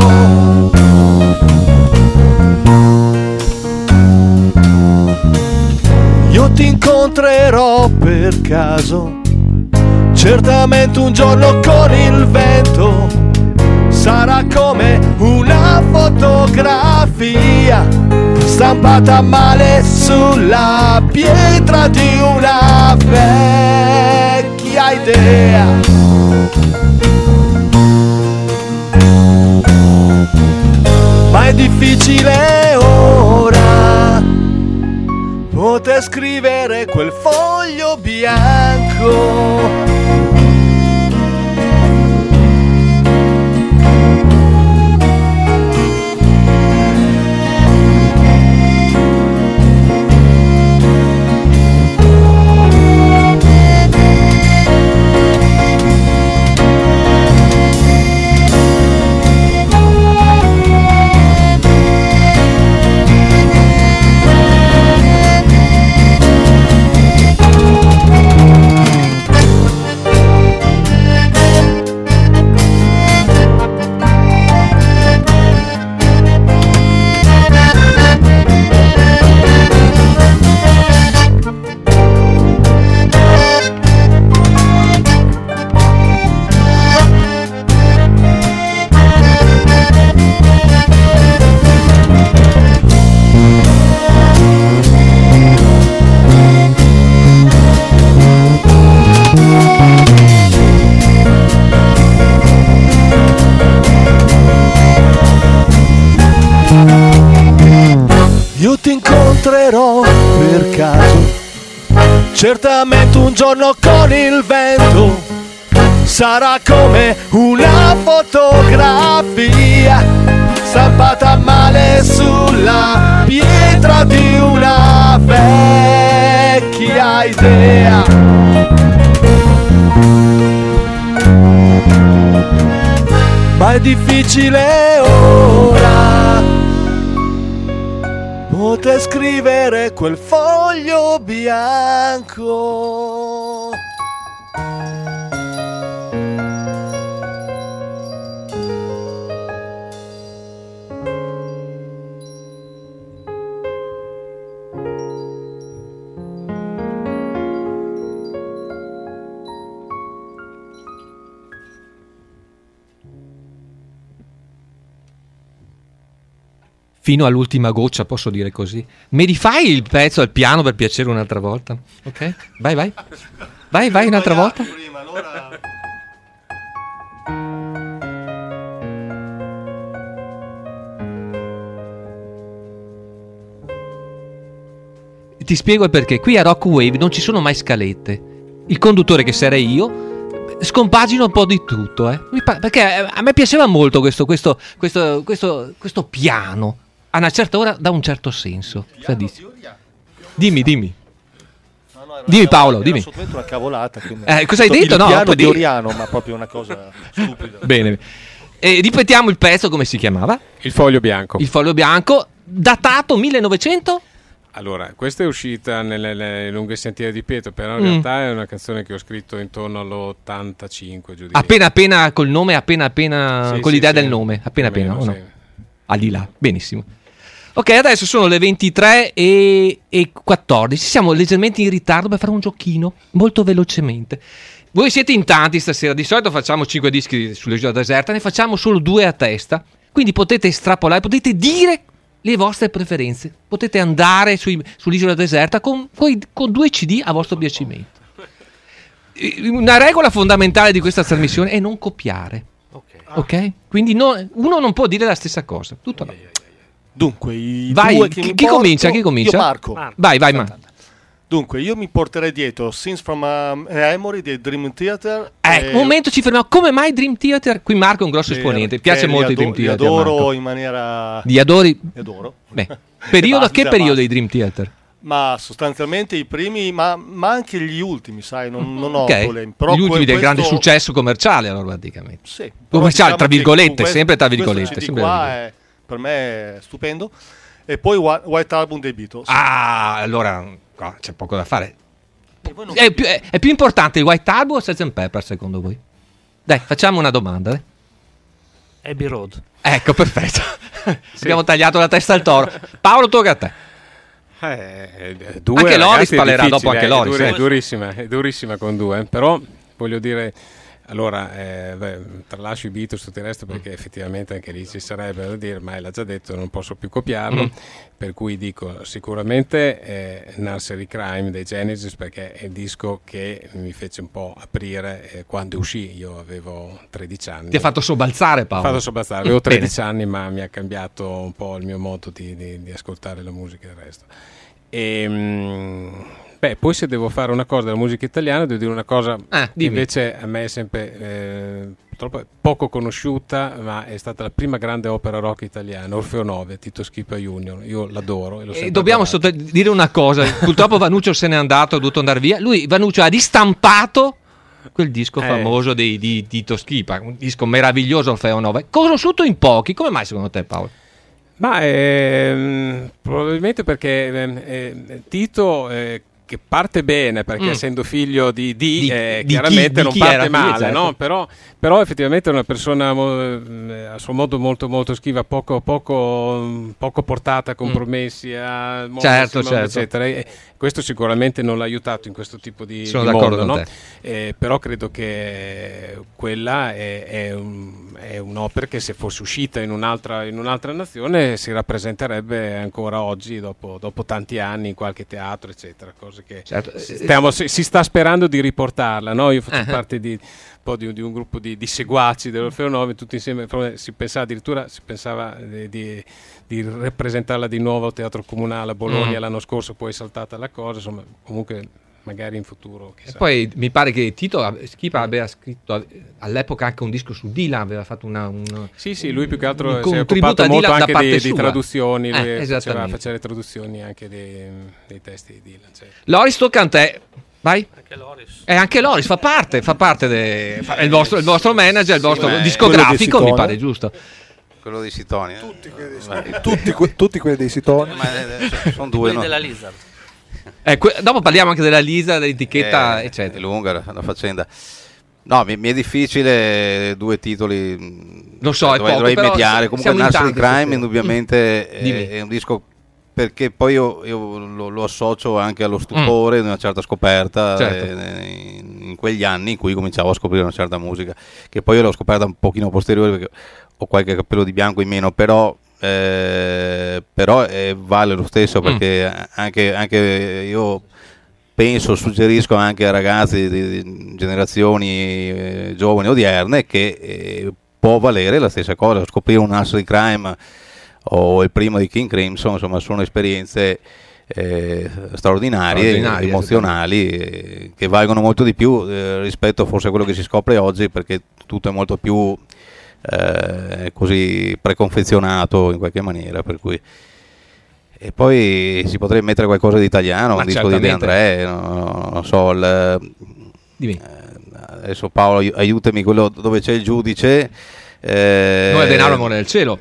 Io ti incontrerò per caso, certamente un giorno con il vento, sarà come una fotografia stampata male sulla pietra di una vecchia idea. Ma è difficile ora poter scrivere quel foglio bianco. Certamente un giorno con il vento sarà come una fotografia stampata male sulla pietra di una vecchia idea. Ma è difficile ora poter scrivere quel foglio bianco. Fino all'ultima goccia, posso dire così. Mi rifai il pezzo al piano per piacere un'altra volta? Ok? Vai, vai. Vai, vai un'altra volta. Prima, allora... Ti spiego il perché. Qui a Rock Wave non ci sono mai scalette. Il conduttore, che sarei io, scompagina un po' di tutto, eh. Perché a me piaceva molto questo, questo, questo, questo, questo piano. A una certa ora dà un certo senso. Dimmi, dimmi. No, no, dimmi Paolo, era dimmi. soltanto una cavolata. Eh, cosa hai detto? Il No, piano di di... Oriano, ma proprio una cosa stupida. Bene. E ripetiamo il pezzo, come si chiamava? Il foglio bianco. Il foglio bianco, datato millenovecento? Allora, questa è uscita nelle, nelle lunghe sentiere di Pietro, però in Mm. realtà è una canzone che ho scritto intorno all'ottantacinque, giù di lì. Appena appena col nome, appena appena Sì, con sì, l'idea sì. del nome, appena Più o appena, meno, o no? sì. Al di là, benissimo. Ok, adesso sono le ventitré e quattordici, siamo leggermente in ritardo per fare un giochino, molto velocemente. Voi siete in tanti stasera, di solito facciamo cinque dischi sull'isola deserta, ne facciamo solo due a testa, quindi potete estrapolare, potete dire le vostre preferenze, potete andare sui, sull'isola deserta con, con, con due C D a vostro piacimento. Una regola fondamentale di questa trasmissione è non copiare, ok? Quindi no, uno non può dire la stessa cosa, tutto no. Dunque, i Vai, due che chi, mi chi porto- comincia? Chi comincia? Io Marco. Vai, vai, Marco. Dunque, io mi porterei dietro Scenes from a Memory dei Dream Theater. Ecco, un momento ci fermiamo. Come mai Dream Theater? Qui Marco è un grosso esponente, piace molto i Dream Li Theater. adoro Marco. in maniera... Li adori? Li adoro. Beh, periodo, Basta, che periodo basta. i Dream Theater? Ma sostanzialmente i primi, ma, ma anche gli ultimi, sai, non, non ho Ok, polemiche. Però gli ultimi que- del grande questo- successo commerciale, allora praticamente. Sì, però Commerciale, diciamo tra che virgolette, con questo- sempre tra questo virgolette. C D sempre qua tra virgolette. è, per me è stupendo. E poi Whi- White Album dei Beatles. Ah, allora qua c'è poco da fare. È più, è, è più importante il White Album o sergeant Pepper secondo voi? Dai, facciamo una domanda. eh. Abbey Road. Ecco, perfetto. Abbiamo tagliato la testa al toro. Paolo, tocca a te. Eh, due, Anche Loris ragazzi, è parlerà difficile, dopo, anche eh, Loris, È, dura- eh. è durissima, è durissima con due, eh. Però voglio dire, allora, eh, beh, tralascio i Beatles tutto il resto perché effettivamente anche lì ci sarebbe da dire, ma l'ha già detto, non posso più copiarlo, Mm. per cui dico sicuramente eh, Nursery Crime dei Genesis, perché è il disco che mi fece un po' aprire eh, quando uscì, io avevo tredici anni. Ti ha fatto sobbalzare, Paolo. Mi ha fatto sobbalzare, avevo Bene. tredici anni, ma mi ha cambiato un po' il mio modo di, di- di ascoltare la musica e il resto. E, mm, beh, poi se devo fare una cosa della musica italiana, devo dire una cosa Ah, che dimmi. invece a me è sempre eh, purtroppo poco conosciuta, ma è stata la prima grande opera rock italiana, Orfeo nove, Tito Schipa Junior. Io l'adoro e l'ho E sempre dobbiamo adorato. sotto- dire una cosa. Purtroppo Vanuccio se n'è andato, ha dovuto andare via. Lui, Vanuccio, ha ristampato quel disco Eh. famoso di, di Tito Schipa, un disco meraviglioso, Orfeo nove, conosciuto in pochi. Come mai secondo te, Paolo? Ma ehm, probabilmente perché ehm, eh, Tito eh, che parte bene perché Mm. essendo figlio di, di, Di- eh, di chi- chiaramente di non chi parte era? male, Sì, certo. no? però, però effettivamente è una persona mo- eh, a suo modo molto molto schiva, poco, poco, poco portata a compromessi, a modo, Certo, modo, certo. eccetera. E questo sicuramente non l'ha aiutato in questo tipo di, Sono di d'accordo mondo, con no? te. Eh, però credo che quella è, è, un- è un'opera che se fosse uscita in un'altra, in un'altra nazione si rappresenterebbe ancora oggi dopo, dopo tanti anni in qualche teatro eccetera, cose che Certo. stiamo- si, si sta sperando di riportarla, no? Io faccio Ah. parte di, un po' di, di un gruppo di, di seguaci dell'Orfeo nove, tutti insieme, però si pensava addirittura si pensava di, di, di rappresentarla di nuovo al Teatro Comunale a Bologna Mm. l'anno scorso, poi è saltata la cosa, insomma comunque magari in futuro, chissà. E poi mi pare che Tito Schipa aveva scritto all'epoca anche un disco su Dylan, aveva fatto una, un sì sì lui più che altro un si è occupato molto anche di, di traduzioni, eh, lui faceva, faceva le traduzioni anche dei, dei testi di Dylan, certo. Loris, tocca a te, vai. Anche Loris. Eh, anche Loris fa parte, fa parte de, fa, è il vostro, il vostro manager, il vostro sì, discografico, mi pare giusto. Quello dei Sitoni, tutti quelli dei Sitoni, tutti, que- tutti quelli dei Sitoni, ma sono due, quelli no? della Lizard. Eh, que- dopo parliamo anche della Lisa, dell'etichetta, eh, eccetera. È lunga la, la faccenda. No, mi, mi è difficile due titoli. Lo so, dovrei, è poco, dovrei mediare. Comunque Nursery Crime indubbiamente mm. è, è un disco, perché poi io, io lo, lo associo anche allo stupore mm. di una certa scoperta, certo. eh, in, in quegli anni in cui cominciavo a scoprire una certa musica, che poi io l'ho scoperta un pochino posteriore perché ho qualche capello di bianco in meno, però Eh, però eh, vale lo stesso, perché mm. anche, anche io penso, suggerisco anche a ragazzi di, di generazioni eh, giovani odierne che eh, può valere la stessa cosa. Scoprire un Nursery Crime o il primo di King Crimson, insomma, sono esperienze eh, straordinarie, straordinarie, emozionali, eh, che valgono molto di più eh, rispetto forse a quello che si scopre oggi, perché tutto è molto più Eh, così preconfezionato in qualche maniera, per cui. E poi si potrebbe mettere qualcosa di italiano, ma un disco di De André, non no, so il, Dimmi. Eh, adesso Paolo aiutami, quello dove c'è il giudice, eh, non è denaro, amore del cielo,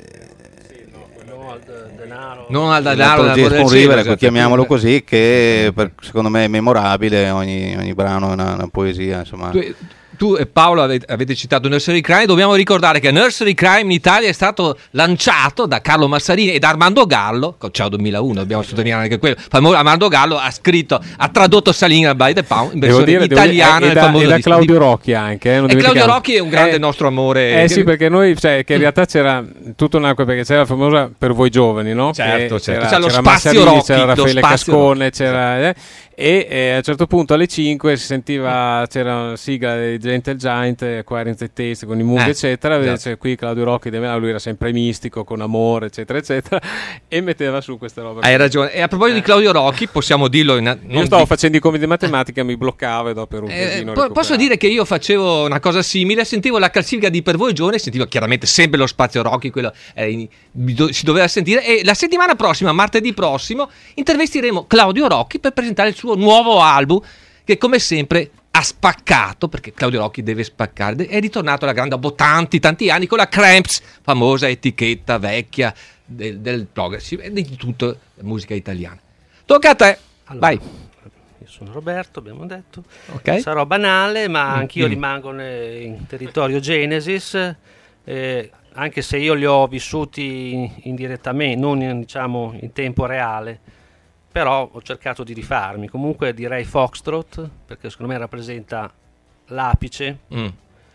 non al denaro, Jason River, ecco, chiamiamolo così, che per, secondo me è memorabile, ogni, ogni brano è una, una poesia, insomma. Tu, tu e Paolo avete, avete citato Nursery Crime. Dobbiamo ricordare che Nursery Crime in Italia è stato lanciato da Carlo Massarini e da Armando Gallo. Ciao duemilauno, dobbiamo sottolineare anche quello. Armando Gallo ha scritto, ha tradotto Salina by the Pound in versione dire, italiana, e, e, da, e da Claudio Rocchi anche, eh, non e Claudio Rocchi è un grande eh, nostro amore. Eh sì, perché noi, cioè, che in realtà c'era tutta una, perché c'era la famosa Per voi giovani, no? Certo, che certo. C'era, c'era lo c'era spazio Rocchi, c'era Raffaele Cascone, Rocchi. c'era eh, e eh, a un certo punto alle cinque si sentiva, c'era una sigla di Gentle Giant, Quarantine Taste con i Moog, eh, eccetera. Invece esatto. Qui Claudio Rocchi, lui era sempre mistico, con amore, eccetera, eccetera, e metteva su queste robe. Hai ragione. E a proposito eh. di Claudio Rocchi, possiamo dirlo. In, io stavo di... facendo i compiti di matematica, mi bloccavo e dopo ero un casino. Eh, posso dire che io facevo una cosa simile, sentivo la classifica di Per voi giovani, sentivo chiaramente sempre lo spazio Rocchi, quello eh, in, si doveva sentire, e la settimana prossima, martedì prossimo, intervisteremo Claudio Rocchi per presentare il suo nuovo album, che come sempre ha spaccato, perché Claudio Rocchi deve spaccare, è ritornato alla grande dopo tanti tanti anni con la Cramps, famosa etichetta vecchia del, del progressive e di tutta la musica italiana. Tocca a te, allora, vai. Io sono Roberto, abbiamo detto, okay. Sarò banale, ma mm. anch'io mm. rimango in territorio Genesis, eh, anche se io li ho vissuti indirettamente, non in, diciamo in tempo reale, però ho cercato di rifarmi. Comunque direi Foxtrot, perché secondo me rappresenta l'apice mm.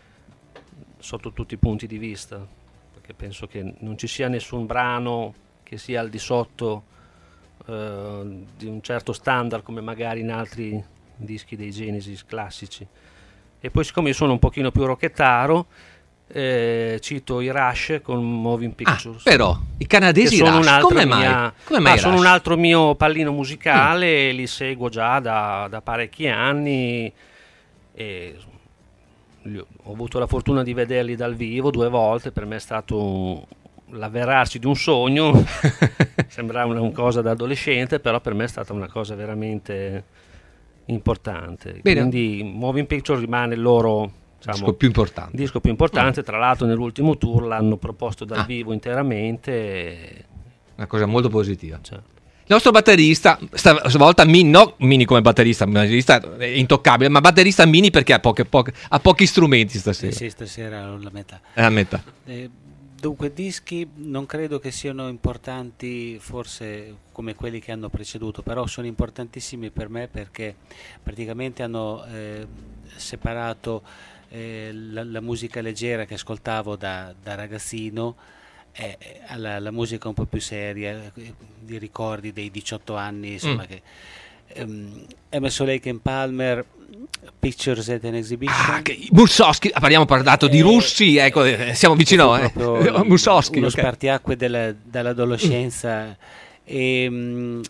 sotto tutti i punti di vista, perché penso che non ci sia nessun brano che sia al di sotto eh, di un certo standard come magari in altri dischi dei Genesis classici. E poi, siccome io sono un pochino più rockettaro, Eh, cito i Rush con Moving Pictures. Ah, però i canadesi Rush, come mai? Mia, come mai ah, sono un altro mio pallino musicale, mm. li seguo già da, da parecchi anni e ho, ho avuto la fortuna di vederli dal vivo due volte. Per me è stato un, l'avverarsi di un sogno. Sembra una, una cosa da adolescente, però per me è stata una cosa veramente importante. Bene. Quindi Moving Pictures rimane il loro, diciamo, disco più importante. Disco più importante, tra l'altro nell'ultimo tour l'hanno proposto dal ah. vivo interamente. E... una cosa molto positiva. Certo. Il nostro batterista, stavolta mini, no mini come batterista, batterista intoccabile, ma batterista mini perché ha, poche, poche, ha pochi strumenti stasera. Eh sì, stasera la metà. È la metà. Eh, dunque, dischi non credo che siano importanti forse come quelli che hanno preceduto, però sono importantissimi per me perché praticamente hanno eh, separato Eh, la, la musica leggera che ascoltavo da, da ragazzino eh, alla, alla musica un po' più seria, eh, di ricordi dei diciotto anni, insomma, mm. che um, Emerson Lake and Palmer, Pictures at an Exhibition. Ah, Mussorgsky, abbiamo parlato eh, di russi, ecco, siamo vicino eh. Mussorgsky, uno okay. spartiacque della, dall'adolescenza. mm. e um,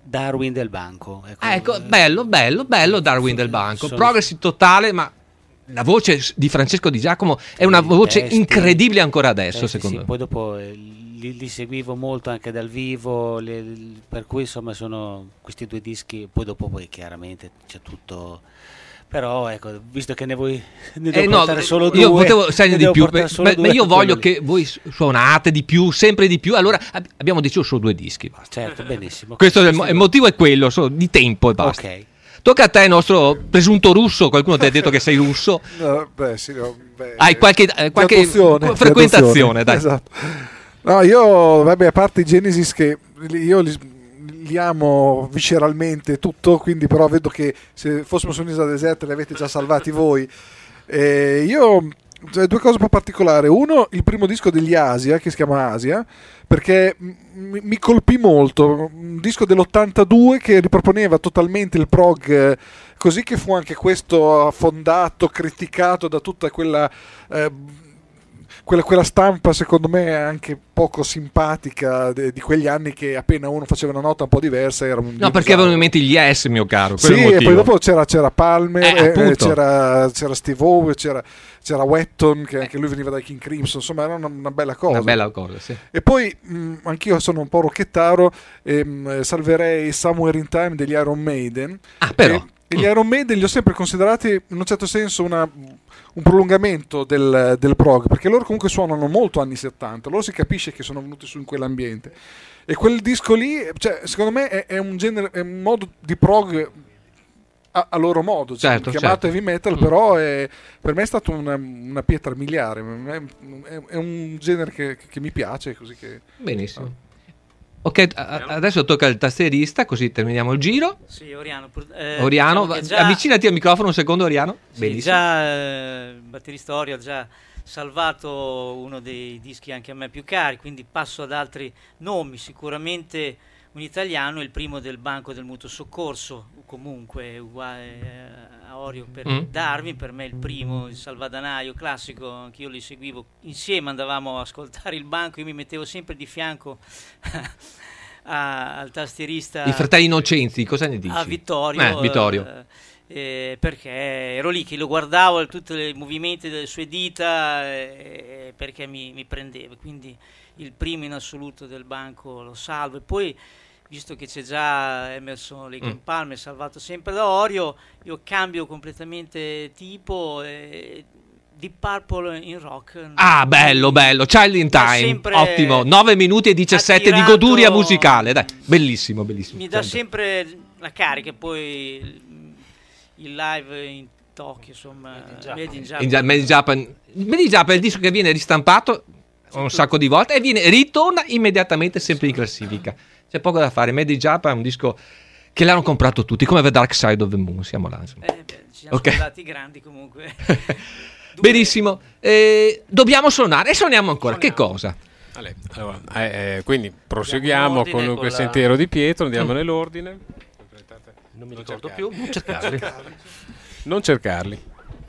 Darwin del Banco. Ecco, ah, ecco bello, bello, bello Darwin del Banco. Sono... Progressive totale, ma la voce di Francesco Di Giacomo è una voce testi, incredibile ancora adesso, testi, secondo sì, me. Poi dopo eh, li, li seguivo molto anche dal vivo, le, per cui insomma sono questi due dischi, poi dopo poi chiaramente c'è tutto... Però ecco, visto che ne vuoi ne devo eh no, portare solo due, io potevo segni di più, ma, due, ma io voglio che voi suonate di più, sempre di più. Allora abbiamo deciso solo due dischi, basta. Certo, benissimo. Questo è il, il motivo è quello, solo di tempo e basta. Ok. Tocca a te, nostro presunto russo. Qualcuno ti ha detto che sei russo? No, beh, sì, no, beh, hai qualche, eh, qualche frequentazione, dai. Esatto. No, io vabbè, a parte i Genesis che io li li amo visceralmente tutto, quindi però vedo che se fossimo su un'isola deserta li avete già salvati voi. E io cioè, due cose un po' particolari. Uno, il primo disco degli Asia, che si chiama Asia, perché m- mi colpì molto, un disco dell'ottantadue che riproponeva totalmente il prog, eh, così che fu anche questo affondato, criticato da tutta quella eh, Quella, quella stampa secondo me anche poco simpatica de, di quegli anni, che appena uno faceva una nota un po' diversa era un no, perché avevano in mente gli Yes, mio caro. Sì, e poi dopo c'era, c'era Palmer, eh, eh, c'era, c'era Steve Howe, c'era, c'era Wetton, che anche lui veniva dai King Crimson, insomma era una, una bella cosa. Una bella cosa, sì. E poi mh, anch'io sono un po' rocchettaro e mh, salverei Somewhere in Time degli Iron Maiden. Ah, però. E, e gli Iron Maiden li ho sempre considerati in un certo senso una... un prolungamento del, del prog, perché loro comunque suonano molto anni settanta, loro si capisce che sono venuti su in quell'ambiente, e quel disco lì, cioè, secondo me è, è un genere, è un modo di prog a, a loro modo, cioè, certo, chiamato certo. heavy metal, mm. però è, per me è stata una, una pietra miliare, è, è, è un genere che, che mi piace, così che benissimo. Ah. Ok, a- adesso tocca al tastierista, così terminiamo il giro. Sì, Oriano. Eh, Oriano, diciamo già, avvicinati al microfono un secondo, Oriano. Sì, benissimo. Già eh, il batterista Orio ha già salvato uno dei dischi anche a me più cari, quindi passo ad altri nomi. Sicuramente un italiano, il primo del Banco del Mutuo Soccorso, comunque uguale a Orio per mm. Darwin, per me il primo, il salvadanaio classico, anch'io li seguivo insieme, andavamo a ascoltare il Banco, io mi mettevo sempre di fianco a, al tastierista. I fratelli Innocenzi, cosa ne dici? A Vittorio. Eh, Vittorio. Eh, eh, perché ero lì che lo guardavo, tutti i movimenti delle sue dita, eh, perché mi, mi prendeva, quindi il primo in assoluto del Banco lo salvo. E poi, visto che c'è già Emerson Lake and Palmer salvato sempre da Orio, io cambio completamente tipo, eh, Deep Purple in rock. Ah, bello, bello, Child in Time, ottimo, nove minuti e diciassette di goduria musicale, dai, bellissimo, bellissimo. Mi dà sempre la carica, poi il live in Tokyo, insomma, Made in Japan. Made in Japan, Made in Japan è il disco che viene ristampato un sacco di volte e viene, ritorna immediatamente sempre in classifica. C'è poco da fare. Made in Japan è un disco che l'hanno comprato tutti, come The Dark Side of the Moon, siamo là. Eh, beh, ci siamo okay. stati grandi comunque. Benissimo, eh, dobbiamo suonare e suoniamo ancora. Suoniamo. Che cosa? Allora, eh, eh, quindi proseguiamo con, con quel la... sentiero di Pietro, andiamo mm. nell'ordine. Non mi ricordo più, non cercarli. Non cercarli.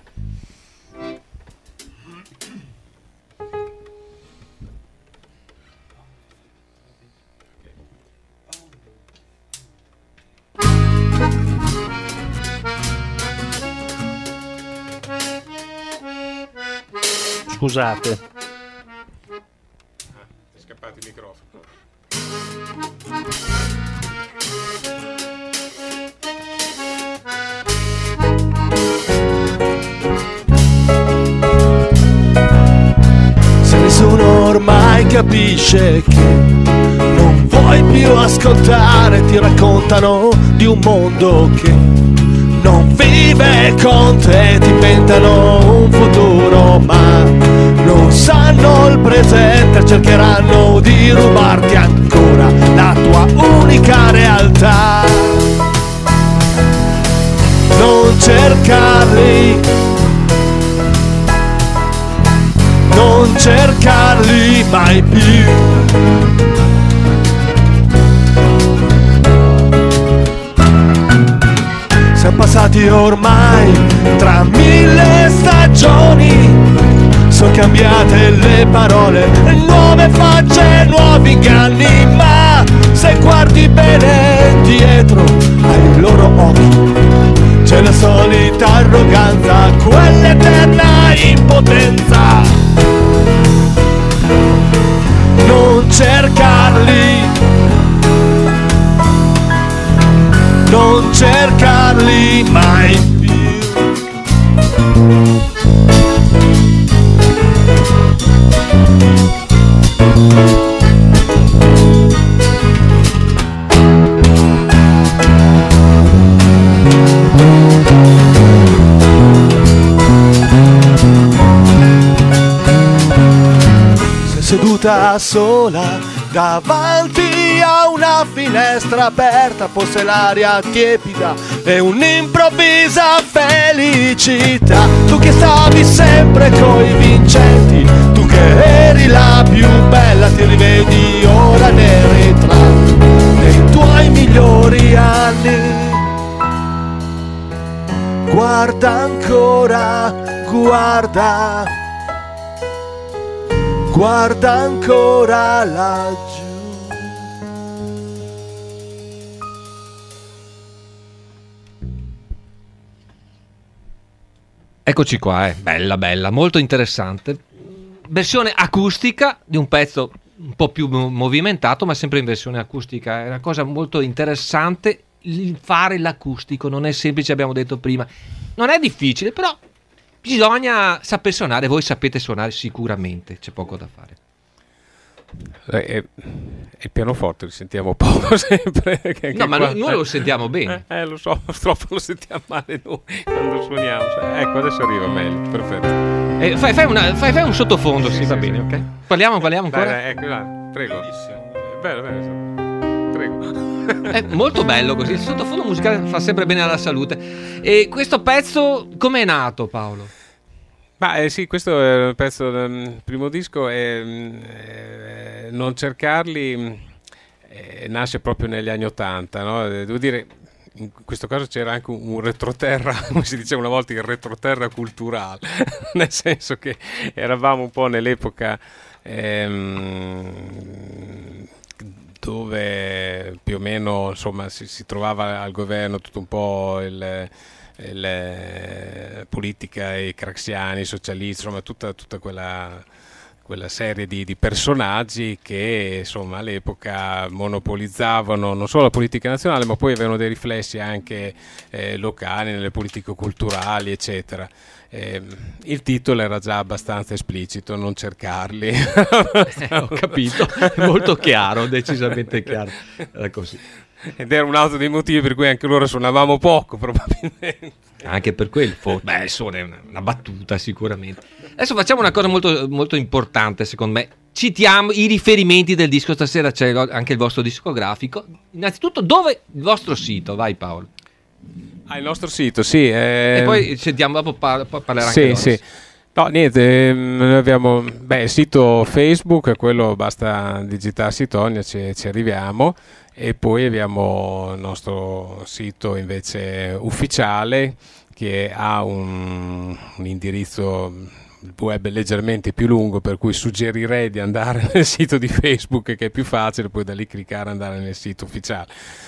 Scusate. Ah, è scappato il microfono. Se nessuno ormai capisce che non vuoi più ascoltare, ti raccontano di un mondo che non vive con te, ti inventano un futuro ma non sanno il presente, cercheranno di rubarti ancora la tua unica realtà. Non cercarli, non cercarli mai più. Siamo passati ormai tra mille stagioni, sono cambiate le parole, nuove facce, nuovi inganni, ma se guardi bene dietro ai loro occhi c'è la solita arroganza, quell'eterna impotenza. Non cercarli, non cercarli mai più. Seduta sola davanti a una finestra aperta, fosse l'aria tiepida e un'improvvisa felicità. Tu che stavi sempre coi vincenti, tu che eri la più bella, ti rivedi ora nei ritratti dei tuoi migliori anni. Guarda ancora, guarda, guarda ancora laggiù. Eccoci qua, eh. Bella, bella, molto interessante. Versione acustica di un pezzo un po' più movimentato, ma sempre in versione acustica. È una cosa molto interessante. Il fare l'acustico non è semplice, abbiamo detto prima. Non è difficile, però bisogna saper suonare. Voi sapete suonare sicuramente, c'è poco da fare. Eh, il pianoforte lo sentiamo poco sempre. No, ma qua, noi eh, lo sentiamo bene. Eh, eh lo so, purtroppo lo sentiamo male noi quando suoniamo. Cioè, ecco, adesso arriva meglio, perfetto. Eh, fai, fai, una, fai, fai un sottofondo, sì, sì va sì, bene, sì. Ok? Parliamo, parliamo ancora. Dai, dai, ecco, dai, prego. Bello, bello, prego. È molto bello così, il sottofondo musicale fa sempre bene alla salute. E questo pezzo come è nato, Paolo? Ma eh, sì, questo è il pezzo del primo disco e eh, Non cercarli eh, nasce proprio negli anni ottanta, no? Devo dire, in questo caso c'era anche un, un retroterra, come si diceva una volta, il retroterra culturale, nel senso che eravamo un po' nell'epoca ehm, dove più o meno insomma si, si trovava al governo tutto un po' il, il politica, i craxiani, i socialisti, insomma tutta, tutta quella, quella serie di, di personaggi che insomma all'epoca monopolizzavano non solo la politica nazionale, ma poi avevano dei riflessi anche eh, locali nelle politiche culturali, eccetera. Eh, il titolo era già abbastanza esplicito, non cercarli. eh, ho capito, molto chiaro, decisamente chiaro. Era così. Ed era un altro dei motivi per cui anche loro suonavamo poco, probabilmente. Anche per quel, for- beh, suona una, una battuta sicuramente. Adesso facciamo una cosa molto, molto importante, secondo me. Citiamo i riferimenti del disco, stasera c'è anche il vostro discografico. Innanzitutto, dove il vostro sito? Vai, Paolo. Ah, il nostro sito, sì. Eh... E poi sentiamo, dopo par- parlerà sì, anche sì. Loris. No, niente, noi abbiamo beh, il sito Facebook, quello basta digitarsi Tonia, ci, ci arriviamo, e poi abbiamo il nostro sito invece ufficiale che ha un, un indirizzo web leggermente più lungo, per cui suggerirei di andare nel sito di Facebook, che è più facile, poi da lì cliccare e andare nel sito ufficiale.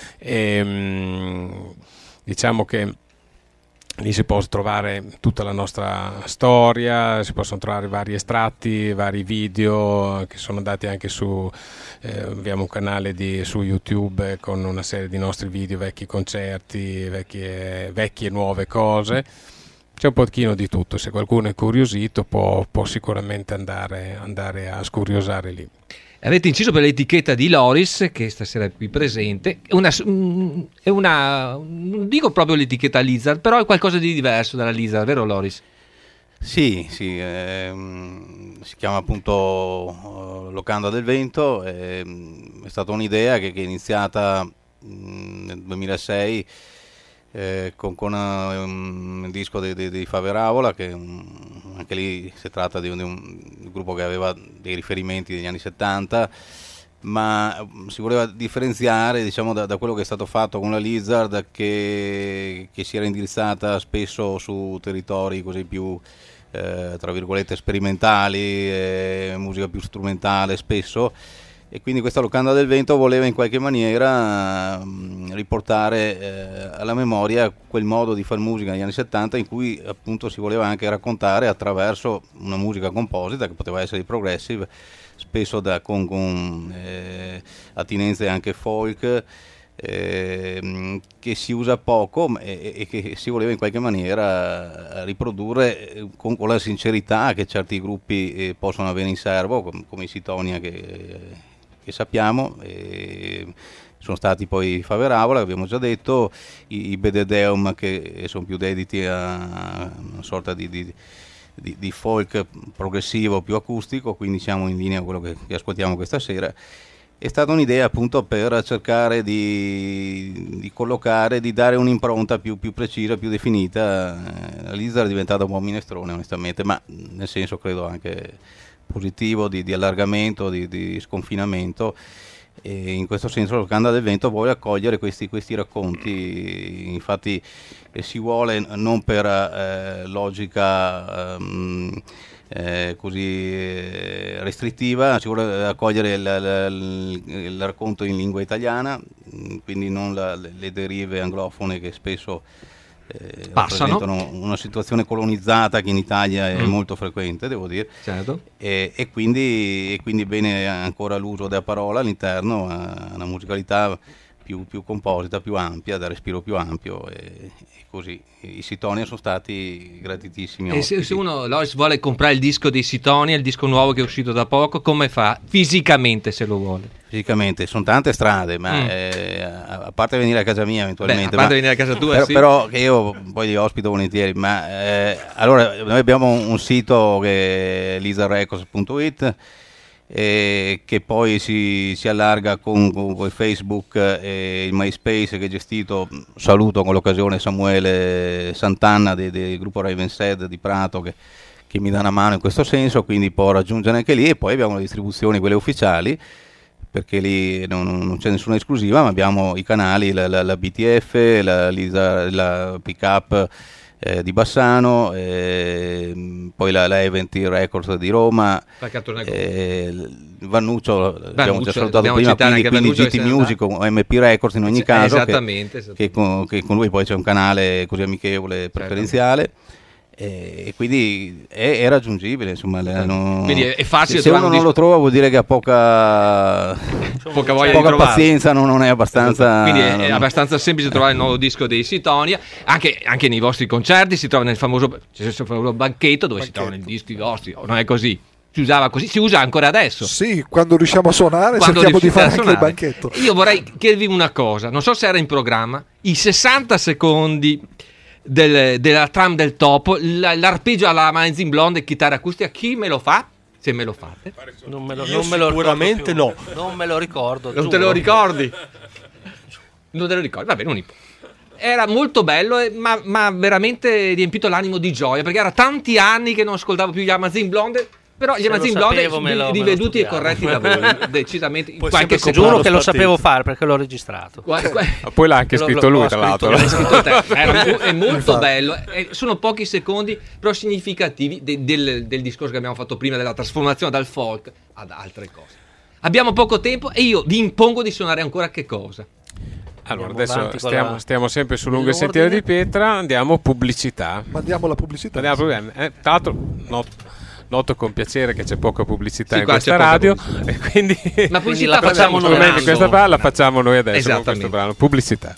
E, diciamo che lì si può trovare tutta la nostra storia, si possono trovare vari estratti, vari video che sono andati anche su, eh, abbiamo un canale di, su YouTube con una serie di nostri video, vecchi concerti, vecchie, vecchie e nuove cose. C'è un pochino di tutto, se qualcuno è incuriosito può, può sicuramente andare, andare a scuriosare lì. Avete inciso per l'etichetta di Loris, che stasera è qui presente. È una, è una, non dico proprio l'etichetta Lizard, però è qualcosa di diverso dalla Lizard, vero Loris? Sì, sì, ehm, si chiama appunto uh, Locanda del Vento, ehm, è stata un'idea che, che è iniziata mh, nel duemilasei eh, con, con uh, un disco di, di, di Faveravola, che um, anche lì si tratta di un, di un gruppo che aveva dei riferimenti degli anni settanta, ma si voleva differenziare, diciamo, da, da quello che è stato fatto con la Lizard, che, che si era indirizzata spesso su territori così più eh, tra virgolette sperimentali, eh, musica più strumentale spesso, e quindi questa Locanda del Vento voleva in qualche maniera mh, riportare eh, alla memoria quel modo di fare musica negli anni settanta in cui appunto si voleva anche raccontare attraverso una musica composita che poteva essere di progressive, spesso da, con, con eh, attinenze anche folk, eh, che si usa poco e, e che si voleva in qualche maniera riprodurre con, con la sincerità che certi gruppi eh, possono avere in serbo, com, come i Sitonia che, che sappiamo, e sono stati poi Faveravola, che abbiamo già detto, i, i Bededeum che sono più dediti a una sorta di, di Di, di folk progressivo più acustico, quindi siamo in linea con quello che, che ascoltiamo questa sera. È stata un'idea appunto per cercare di, di collocare, di dare un'impronta più, più precisa, più definita. La Lizard è diventata un po' minestrone onestamente, ma nel senso credo anche positivo di, di allargamento, di, di sconfinamento, e in questo senso la Locanda del Vento vuole accogliere questi, questi racconti. Infatti eh, si vuole non per eh, logica ehm, eh, così eh, restrittiva, si vuole accogliere il, il, il racconto in lingua italiana, quindi non la, le derive anglofone che spesso eh, rappresentano una situazione colonizzata che in Italia è mm. molto frequente, devo dire, certo. e, e, quindi, e quindi bene ancora l'uso della parola all'interno, una musicalità più, più composita, più ampia, da respiro più ampio, e, e così i Sitonia sono stati gratitissimi. E se, se uno Loris vuole comprare il disco dei Sitonia, il disco nuovo che è uscito da poco, come fa fisicamente se lo vuole? Fisicamente sono tante strade, ma mm. eh, a parte venire a casa mia eventualmente, Beh, a parte ma, venire a casa tua, però, sì. però che io poi li ospito volentieri, ma eh, allora noi abbiamo un, un sito che è lisa records punto it, eh, che poi si, si allarga con, con, con il Facebook e il MySpace che è gestito, saluto con l'occasione Samuele Sant'Anna del, del gruppo Ravenstead di Prato che, che mi dà una mano in questo senso, quindi può raggiungere anche lì, e poi abbiamo le distribuzioni, quelle ufficiali, perché lì non, non c'è nessuna esclusiva, ma abbiamo i canali, la, la, la B T F, la, Lisa, la Pick Up eh, di Bassano, eh, poi la, la Event Records di Roma, eh, Vannuccio, Vannuccio abbiamo già salutato prima, quindi, quindi G T Music o M P Records in ogni sì, caso, esattamente, che, esattamente. Che, con, che con lui poi c'è un canale così amichevole, preferenziale. E quindi è, è raggiungibile, insomma, non, quindi è facile. Se uno non disco... lo trova vuol dire che ha poca, poca, voglia poca di pazienza, non, non è abbastanza. Quindi è, è abbastanza semplice trovare il nuovo disco dei Sitonia, anche, anche nei vostri concerti si trova nel famoso, c'è il famoso banchetto dove banchetto. Si trovano i dischi vostri, non è così? Si usava così, si usa ancora adesso. Sì, quando riusciamo a suonare quando cerchiamo di fare anche il banchetto. Io vorrei chiedervi una cosa, non so se era in programma, i sessanta secondi Del, della tram del topo, l'arpeggio alla Manzin Blonde e chitarra acustica, chi me lo fa? Se me lo fate, non me lo, non me lo sicuramente no, non me lo ricordo. Non giuro. te lo ricordi? Non te lo ricordi? Vabbè, non importa. Era molto bello, ma, ma veramente riempito l'animo di gioia, perché era tanti anni che non ascoltavo più gli Amazon Blonde. Però gli Amazon Blonde sono riveduti e corretti da voi, decisamente. Poi qualche giuro che lo sapevo fare perché l'ho registrato. Ma poi l'ha anche scritto lui, tra l'altro. L'ha scritto te. È, è molto bello. È, sono pochi secondi, però significativi de, del, del discorso che abbiamo fatto prima, della trasformazione dal folk ad altre cose. Abbiamo poco tempo e io vi impongo di suonare ancora che cosa? Allora, andiamo adesso stiamo, la... stiamo sempre su Lunghe Sentiere di Pietra, andiamo pubblicità. Mandiamo la pubblicità. Andiamo, eh, tra l'altro, no. Noto con piacere che c'è poca pubblicità sì, in questa radio e quindi, ma quindi la facciamo noi adesso. Questa qua la facciamo noi adesso con questo brano. Pubblicità.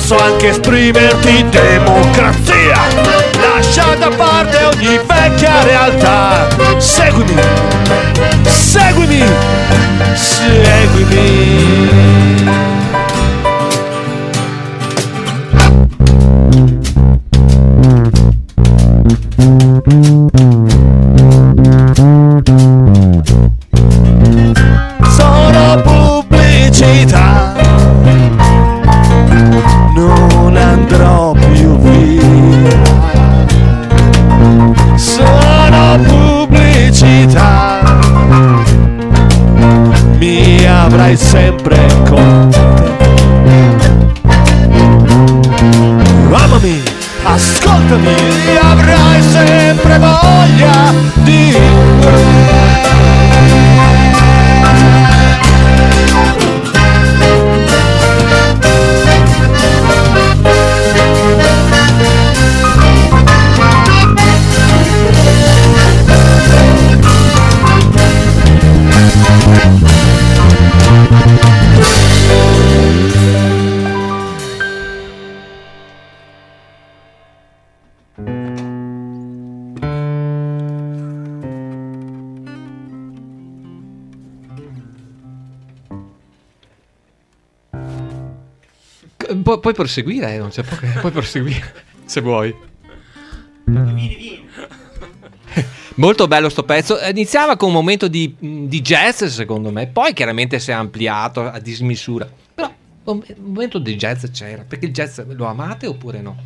posso anche esprimerti democrazia. Lascia da parte ogni vecchia realtà. Seguimi, seguimi, seguimi. Sono pubblicità, non andrò più via. Sono pubblicità, mi avrai sempre con te. Amami, ascoltami, avrai sempre voglia di me. Pu- puoi proseguire, eh, non c'è poco, puoi proseguire se vuoi. Vieni, vieni. Molto bello sto pezzo. Iniziava con un momento di, di jazz, secondo me, poi chiaramente si è ampliato a dismisura. Però un momento di jazz c'era, perché il jazz lo amate oppure no?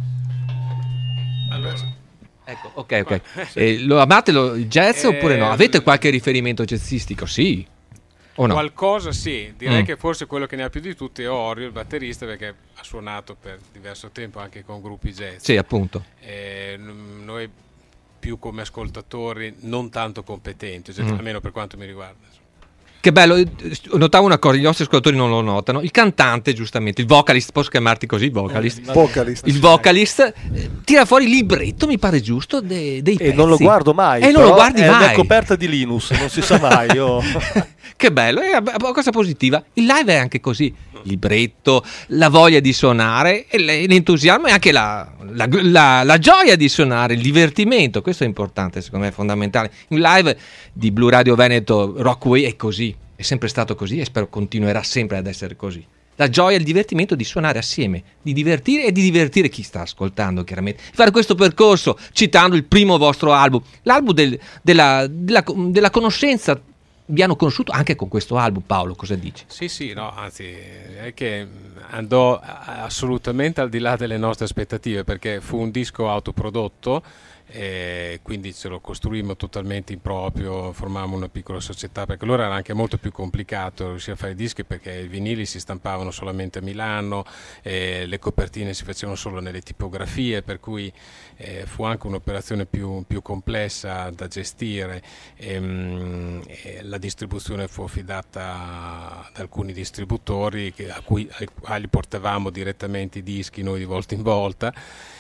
Allora, ecco, ok, ok. Eh, lo amate lo, il jazz eh, oppure no? Avete qualche riferimento jazzistico? Sì. O no? Qualcosa sì, direi Mm. che forse quello che ne ha più di tutti è Orio, il batterista, perché ha suonato per diverso tempo anche con gruppi jazz. Sì, appunto. Eh, n- noi più come ascoltatori non tanto competenti, cioè, Mm. almeno per quanto mi riguarda. Che bello, eh, notavo una cosa, i nostri ascoltatori non lo notano. Il cantante, giustamente, il vocalist, posso chiamarti così, vocalist? Eh, vocalist. Il vocalist eh, tira fuori il libretto, mi pare giusto, de- dei pezzi. E non lo guardo mai. E non lo guardi è mai. una coperta di Linus, non si sa mai. Io... Che bello, è una cosa positiva. Il live è anche così, libretto, la voglia di suonare, e l'entusiasmo e anche la, la, la, la gioia di suonare, il divertimento. Questo è importante, secondo me è fondamentale. Un live di Blu Radio Veneto Rockway è così, è sempre stato così e spero continuerà sempre ad essere così. La gioia e il divertimento di suonare assieme, di divertire e di divertire chi sta ascoltando, chiaramente. Fare questo percorso citando il primo vostro album, l'album del, della, della, della conoscenza. Vi hanno conosciuto anche con questo album, Paolo, cosa dici? Sì, sì, no, anzi, è che andò assolutamente al di là delle nostre aspettative, perché fu un disco autoprodotto, e quindi ce lo costruimmo totalmente in proprio, formavamo una piccola società, perché allora era anche molto più complicato riuscire a fare i dischi, perché i vinili si stampavano solamente a Milano, e le copertine si facevano solo nelle tipografie, per cui eh, fu anche un'operazione più, più complessa da gestire. E, mh, e la distribuzione fu affidata ad alcuni distributori che, a cui ai quali portavamo direttamente i dischi noi di volta in volta.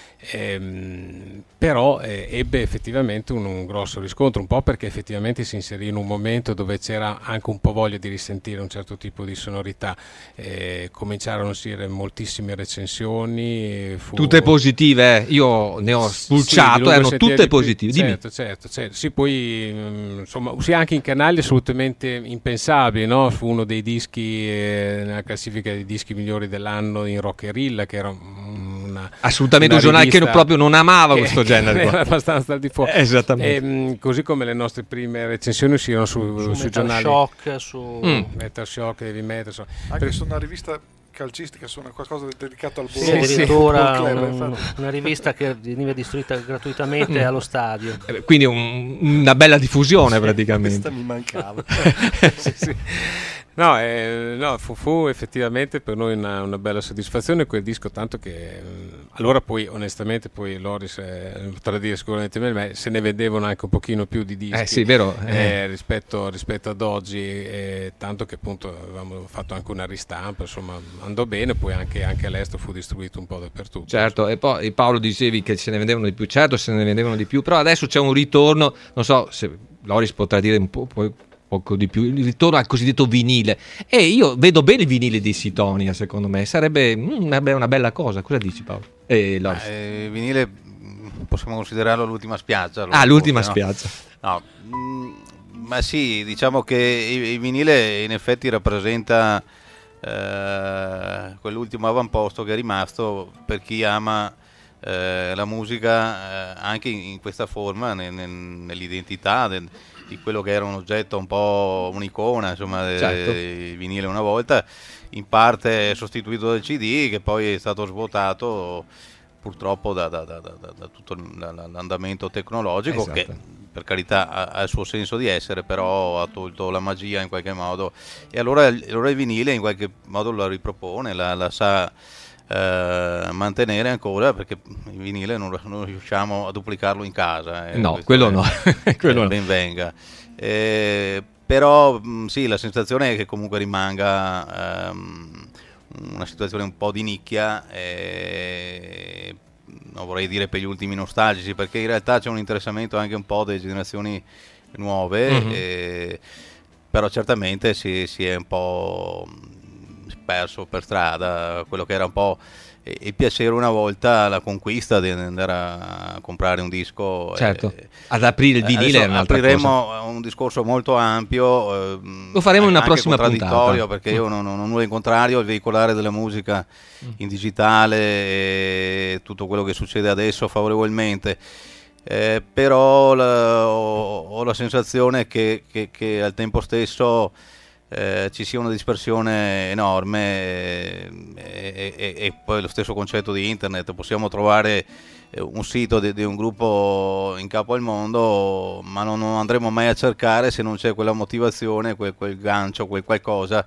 Ehm, però eh, ebbe effettivamente un, un grosso riscontro, un po' perché effettivamente si inserì in un momento dove c'era anche un po' voglia di risentire un certo tipo di sonorità. Eh, cominciarono a uscire moltissime recensioni, fu... tutte positive, eh? Io ne ho spulciato, sì, erano tutte positive. Certo, certo, certo. Sì, poi mh, insomma uscì anche in canali assolutamente impensabili, no? Fu uno dei dischi eh, nella classifica dei dischi migliori dell'anno in Rockerilla, che era una, assolutamente una un giornale che rivista proprio non amava che, questo genere qua. Era abbastanza al di fuori. Esattamente. E, mh, così come le nostre prime recensioni uscirono su, su sui Metal giornali Shock, su mm. Metal Shock, Heavy Metal, so. Anche per... su una rivista calcistica, su una qualcosa dedicato al sì, Bologna, addirittura sì, un, una rivista che veniva distribuita gratuitamente mm. allo stadio, quindi un, una bella diffusione praticamente. Questa mi mancava. sì, sì. No, eh, no fu, fu effettivamente per noi una, una bella soddisfazione quel disco, tanto che mh, allora poi onestamente poi Loris eh, potrà dire sicuramente meglio, ma se ne vendevano anche un pochino più di dischi eh, sì, vero. Eh, Eh. rispetto, rispetto ad oggi, eh, tanto che appunto avevamo fatto anche una ristampa, insomma andò bene, poi anche, anche all'estero fu distribuito un po' dappertutto. Certo, e poi Paolo dicevi che se ne vendevano di più, certo se ne vendevano di più, però adesso c'è un ritorno, non so se Loris potrà dire un po', poi poco di più, il ritorno al cosiddetto vinile. E io vedo bene il vinile di Sitonia, secondo me, sarebbe una, una bella cosa. Cosa dici, Paolo? Eh, eh, il vinile possiamo considerarlo l'ultima spiaggia. Ah, l'ultima forse, spiaggia. No, no mh, ma sì, diciamo che il, il vinile in effetti rappresenta eh, quell'ultimo avamposto che è rimasto per chi ama eh, la musica eh, anche in, in questa forma, nel, nel, nell'identità del, di quello che era un oggetto un po' un'icona, insomma, certo. Il vinile una volta, in parte sostituito dal C D, che poi è stato svuotato purtroppo da, da, da, da, da tutto l'andamento tecnologico, esatto. Che per carità ha, ha il suo senso di essere, però ha tolto la magia in qualche modo, e allora, allora il vinile in qualche modo la ripropone, la, la sa eh, mantenere ancora, perché il vinile non, non riusciamo a duplicarlo in casa, eh, no, quello è, no quello ben venga, eh, però mh, sì, la sensazione è che comunque rimanga ehm, una situazione un po' di nicchia, eh, non vorrei dire per gli ultimi nostalgici, perché in realtà c'è un interessamento anche un po' delle generazioni nuove, mm-hmm. eh, però certamente si, si è un po' perso per strada quello che era un po' il piacere una volta, la conquista di andare a comprare un disco. Certo, e, ad aprire il vinile è un'altra apriremo cosa. Un discorso molto ampio, eh, lo faremo in una prossima puntata, perché mm. io non, non ho nulla in contrario al veicolare della musica mm. in digitale e tutto quello che succede adesso favorevolmente, eh, però la, ho, ho la sensazione che, che, che al tempo stesso Eh, ci sia una dispersione enorme, e, e, e poi lo stesso concetto di internet, possiamo trovare un sito di, di un gruppo in capo al mondo, ma non, non andremo mai a cercare se non c'è quella motivazione, quel, quel gancio, quel qualcosa,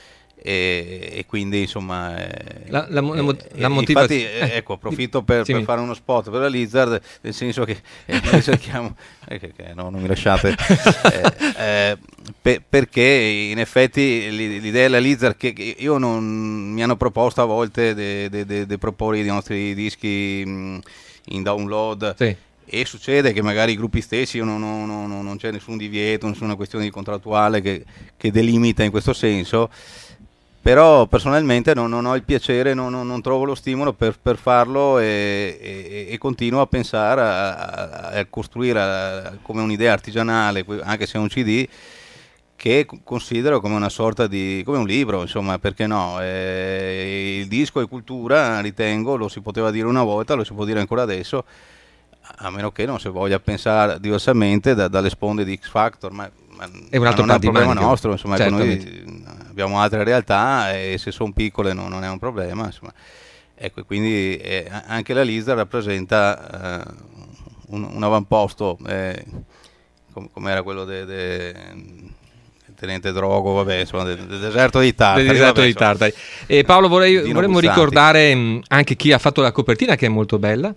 e, e quindi insomma eh, la, la, la, eh, la motivazione infatti eh, ecco, approfitto per, sì. per fare uno spot per la Lizard, nel senso che eh, noi cerchiamo eh, che, che no, non mi lasciate eh, eh, pe, perché in effetti l'idea della Lizard, che, che io non mi hanno proposto a volte di proporre i nostri dischi mh, in download, sì. E succede che magari i gruppi stessi non, non, non, non c'è nessun divieto, nessuna questione contrattuale che, che delimita in questo senso, però personalmente non, non ho il piacere, non, non, non trovo lo stimolo per, per farlo, e, e, e continuo a pensare a, a, a costruire a, come un'idea artigianale, anche se è un C D, che considero come una sorta di, come un libro, insomma, perché no, eh, il disco è cultura, ritengo, lo si poteva dire una volta, lo si può dire ancora adesso, a meno che non si voglia pensare diversamente da, dalle sponde di X Factor, ma, ma, è un altro ma non è un problema manico. nostro, insomma, ecco, noi abbiamo altre realtà e se sono piccole no, non è un problema, insomma. Ecco, quindi eh, anche la Lizard rappresenta eh, un, un avamposto, eh, com- come era quello del de, de, tenente Drogo, vabbè, insomma, del, del deserto di Tartari. Del deserto vabbè, di Tartari. E Paolo, vorrei, vorremmo Bussanti. ricordare mh, anche chi ha fatto la copertina, che è molto bella.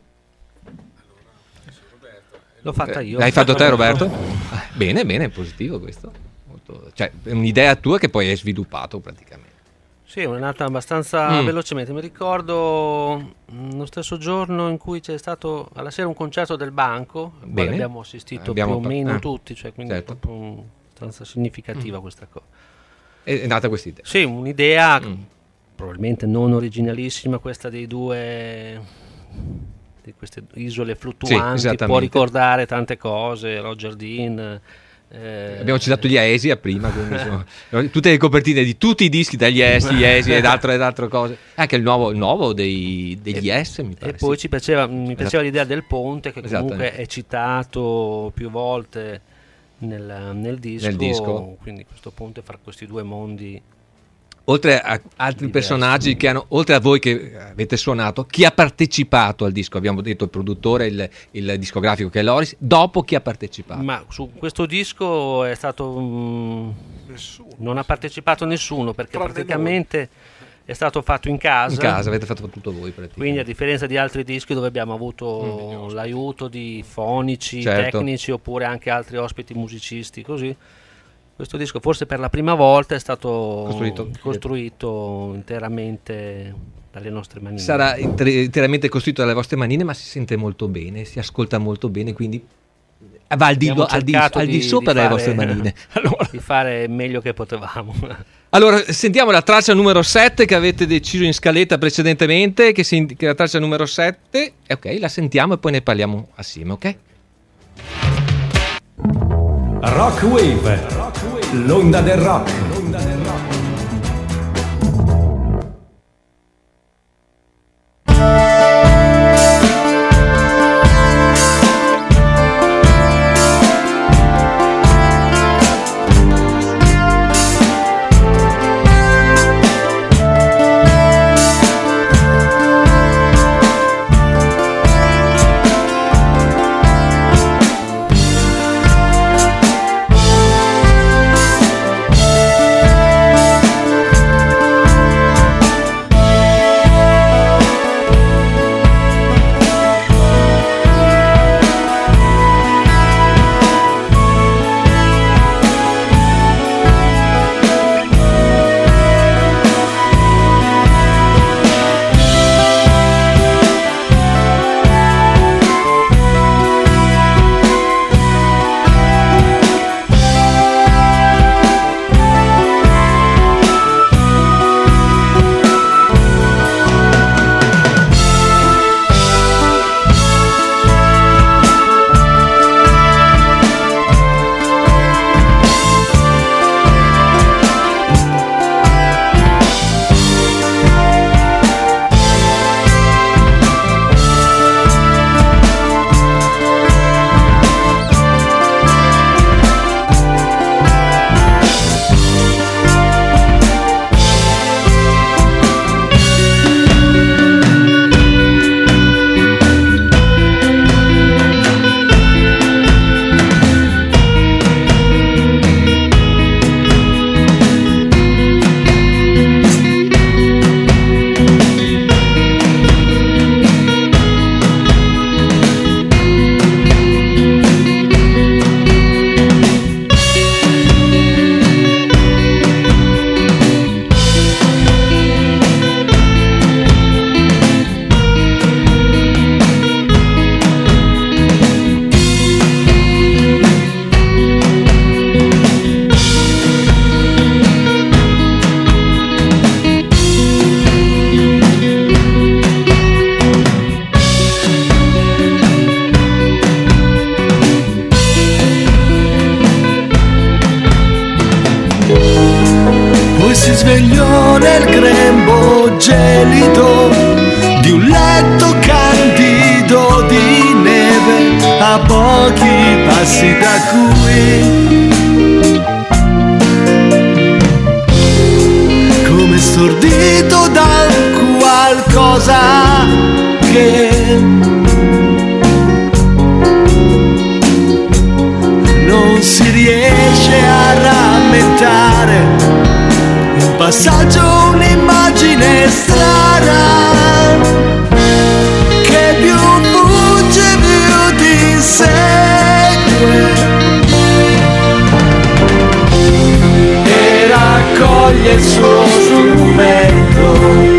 L'ho fatta io. L'hai fatto te, Roberto? Ah, bene, bene, positivo questo. Molto, cioè, è un'idea tua che poi hai sviluppato praticamente. Sì, è nata abbastanza Mm. velocemente. Mi ricordo mh, lo stesso giorno in cui c'è stato alla sera un concerto del Banco, al quale abbiamo assistito Abbiamo più o meno pa- ah. tutti, cioè, quindi Certo. è proprio un- abbastanza significativa Mm. questa cosa. È nata questa idea. Sì, un'idea Mm. probabilmente non originalissima, questa dei due, di queste isole fluttuanti, esattamente. può ricordare tante cose, Roger Dean. eh, Abbiamo citato gli Aesia prima, quindi, insomma, tutte le copertine di tutti i dischi dagli Yes, gli Aesia ed altre, ed altre cose, anche il nuovo, il nuovo dei, degli Yes, mi pare. E poi sì. ci piaceva, mi piaceva Esatto. l'idea del ponte, che comunque Esattamente. è citato più volte nel, nel disco, Nel disco. quindi questo ponte fra questi due mondi. Oltre a altri Diversi. personaggi che hanno, oltre a voi che avete suonato, chi ha partecipato al disco? Abbiamo detto il produttore, il, il discografico che è Loris. Dopo chi ha partecipato? Ma su questo disco è stato mm, Nessuno. non ha partecipato nessuno, perché Tranne praticamente è stato fatto in casa. In casa, avete fatto tutto voi praticamente. Quindi a differenza di altri dischi dove abbiamo avuto l'aiuto di fonici, Certo. tecnici, oppure anche altri ospiti musicisti, così. Questo disco forse per la prima volta è stato Costruito. costruito interamente dalle nostre manine. Sarà inter- interamente costruito dalle vostre manine, ma si sente molto bene, si ascolta molto bene, quindi va al di, al di, al di, di sopra delle vostre manine. Allora. Di fare meglio che potevamo. Allora, sentiamo la traccia numero sette che avete deciso in scaletta precedentemente, che, si, che è la traccia numero sette. Ok, la sentiamo e poi ne parliamo assieme, ok? Rock Wave, l'onda del rock. L'onda del rock. svegliò nel grembo gelido di un letto candido di neve a pochi passi da qui, come stordito da qualcosa che non si riesce a rammentare. Un passaggio, un'immagine strana che più fugge più ti insegue e raccoglie il suo strumento.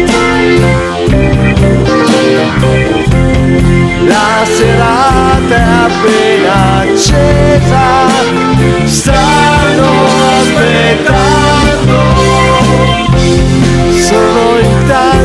La serata è appena accesa, stanno aspettando solo in tanti.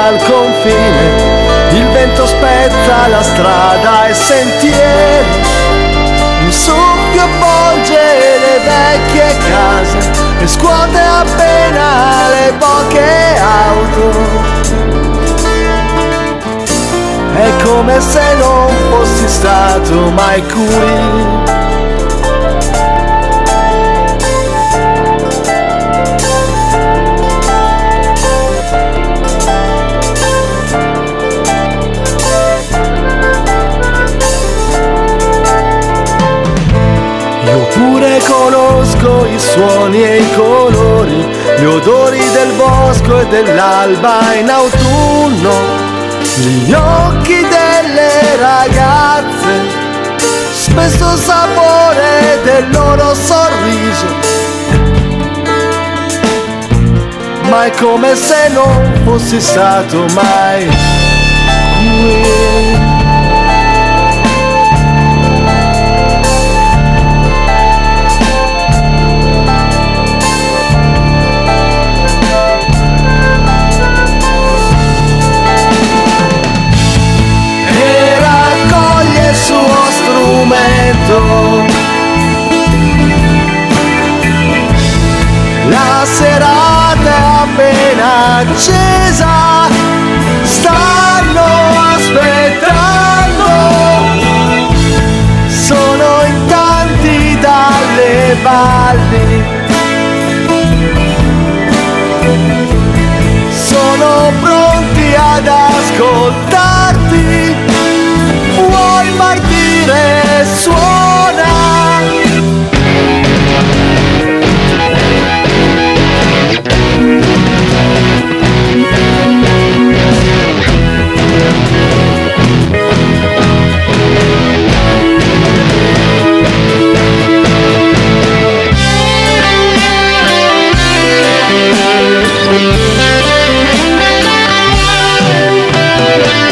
al confine, il vento spezza la strada e sentieri, un soffio avvolge le vecchie case e scuote appena le poche auto. È come se non fossi stato mai qui. Io pure conosco i suoni e i colori, gli odori del bosco e dell'alba in autunno, gli occhi delle ragazze, spesso il sapore del loro sorriso, ma è come se non fossi stato mai qui. La serata è appena accesa, stanno aspettando, sono in tanti dalle valli, sono pronti ad ascoltarti, vuoi partire, suona. We'll be right back.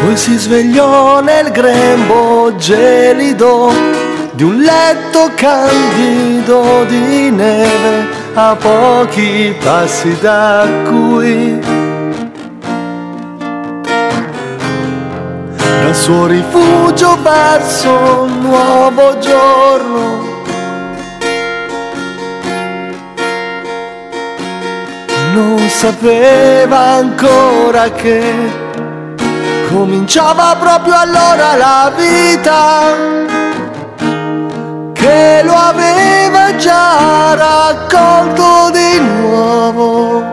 Poi si svegliò nel grembo gelido di un letto candido di neve a pochi passi da qui. Dal suo rifugio verso un nuovo giorno, non sapeva ancora che cominciava proprio allora la vita, che lo aveva già raccolto di nuovo.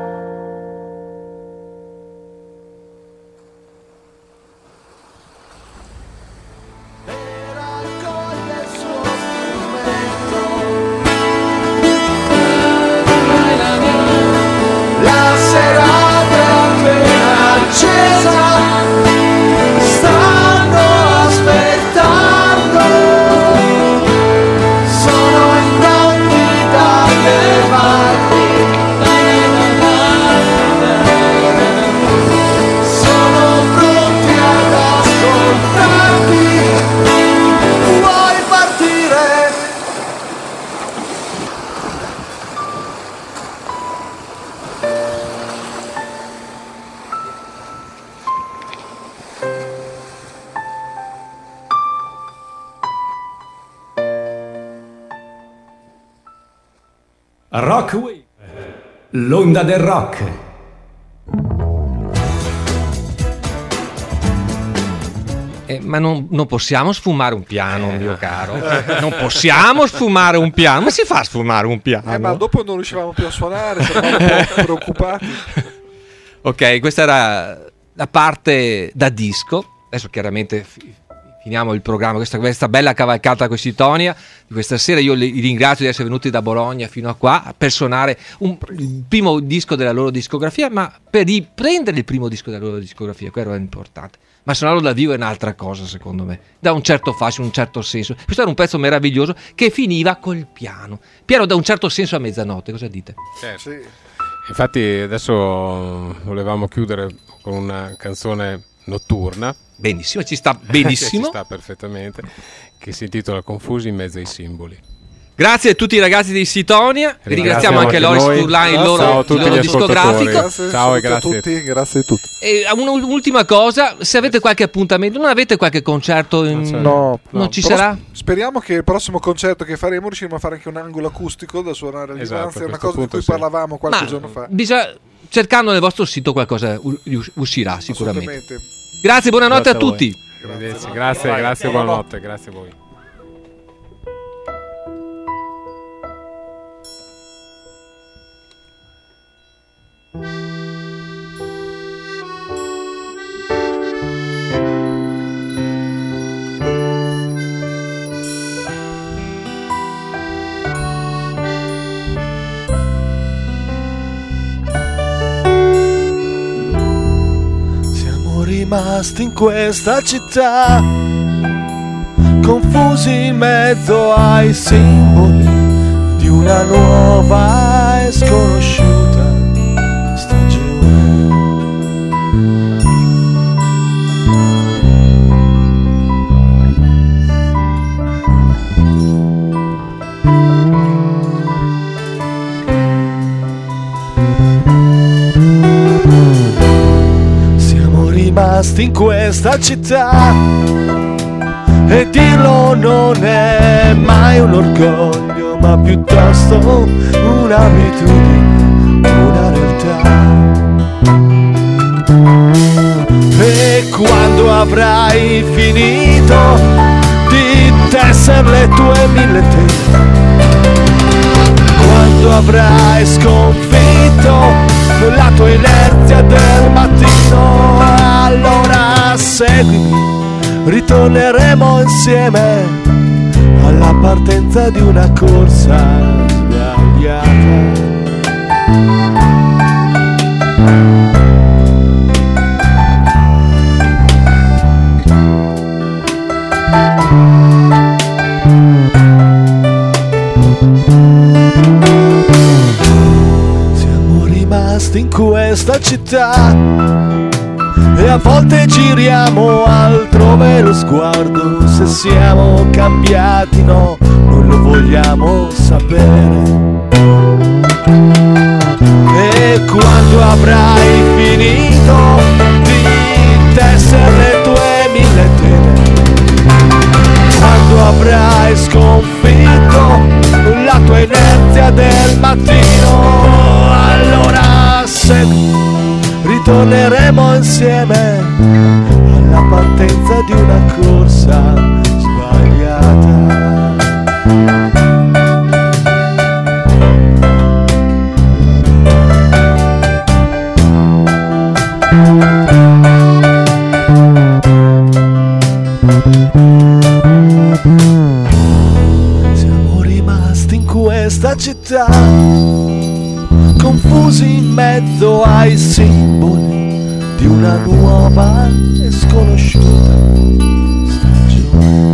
Rock Wave, l'onda del rock. Eh, ma non, non possiamo sfumare un piano, mio caro. Non possiamo sfumare un piano. Ma si fa a sfumare un piano? Eh, ma dopo non riuscivamo più a suonare, eravamo un po' preoccupati. Ok, questa era la parte da disco. Adesso chiaramente finiamo il programma, questa, questa bella cavalcata con Sitonia di questa sera. Io li ringrazio di essere venuti da Bologna fino a qua per suonare un, il primo disco della loro discografia, ma per riprendere il primo disco della loro discografia, quello è importante. Ma suonarlo da vivo è un'altra cosa, secondo me, da un certo fascino, un certo senso. Questo era un pezzo meraviglioso che finiva col piano. Piano da un certo senso a mezzanotte, cosa dite? Certo. Sì. Infatti adesso volevamo chiudere con una canzone notturna. Benissimo, ci sta benissimo. Ci sta perfettamente, che si intitola Confusi in mezzo ai simboli. Grazie a tutti i ragazzi di Sitonia, vi ringraziamo anche Loris Turlan, il loro, il loro discografico. Grazie, ciao e grazie a tutti, grazie di tutto. E un'ultima cosa, se avete qualche appuntamento, non avete qualche concerto in... no, no, non ci però sarà? Speriamo che il prossimo concerto che faremo riusciremo a fare anche un angolo acustico da suonare all'Ivanzia, esatto, è una cosa di cui sì. parlavamo qualche Ma giorno fa. Bisogna, cercando nel vostro sito qualcosa uscirà sicuramente. Grazie, buonanotte grazie a, a tutti. Grazie, grazie, Vai, grazie buonanotte, grazie a voi. Rimasti in questa città, confusi in mezzo ai simboli di una nuova e sconosciuta stagione. Rimasti in questa città e dirlo non è mai un orgoglio, ma piuttosto un'abitudine, una realtà. E quando avrai finito di tessere le tue mille tele, quando avrai sconfitto la tua inerzia del mattino, allora seguimi, ritorneremo insieme alla partenza di una corsa sbagliata. in questa città e a volte giriamo altrove lo sguardo. Se siamo cambiati no, non lo vogliamo sapere. E quando avrai finito di tessere le tue mille tele, quando avrai sconfitto la tua inerzia del mattino, allora se ritorneremo insieme alla partenza di una corsa sbagliata. Siamo rimasti in questa città, confusi in mezzo ai simboli di una nuova e sconosciuta stagione.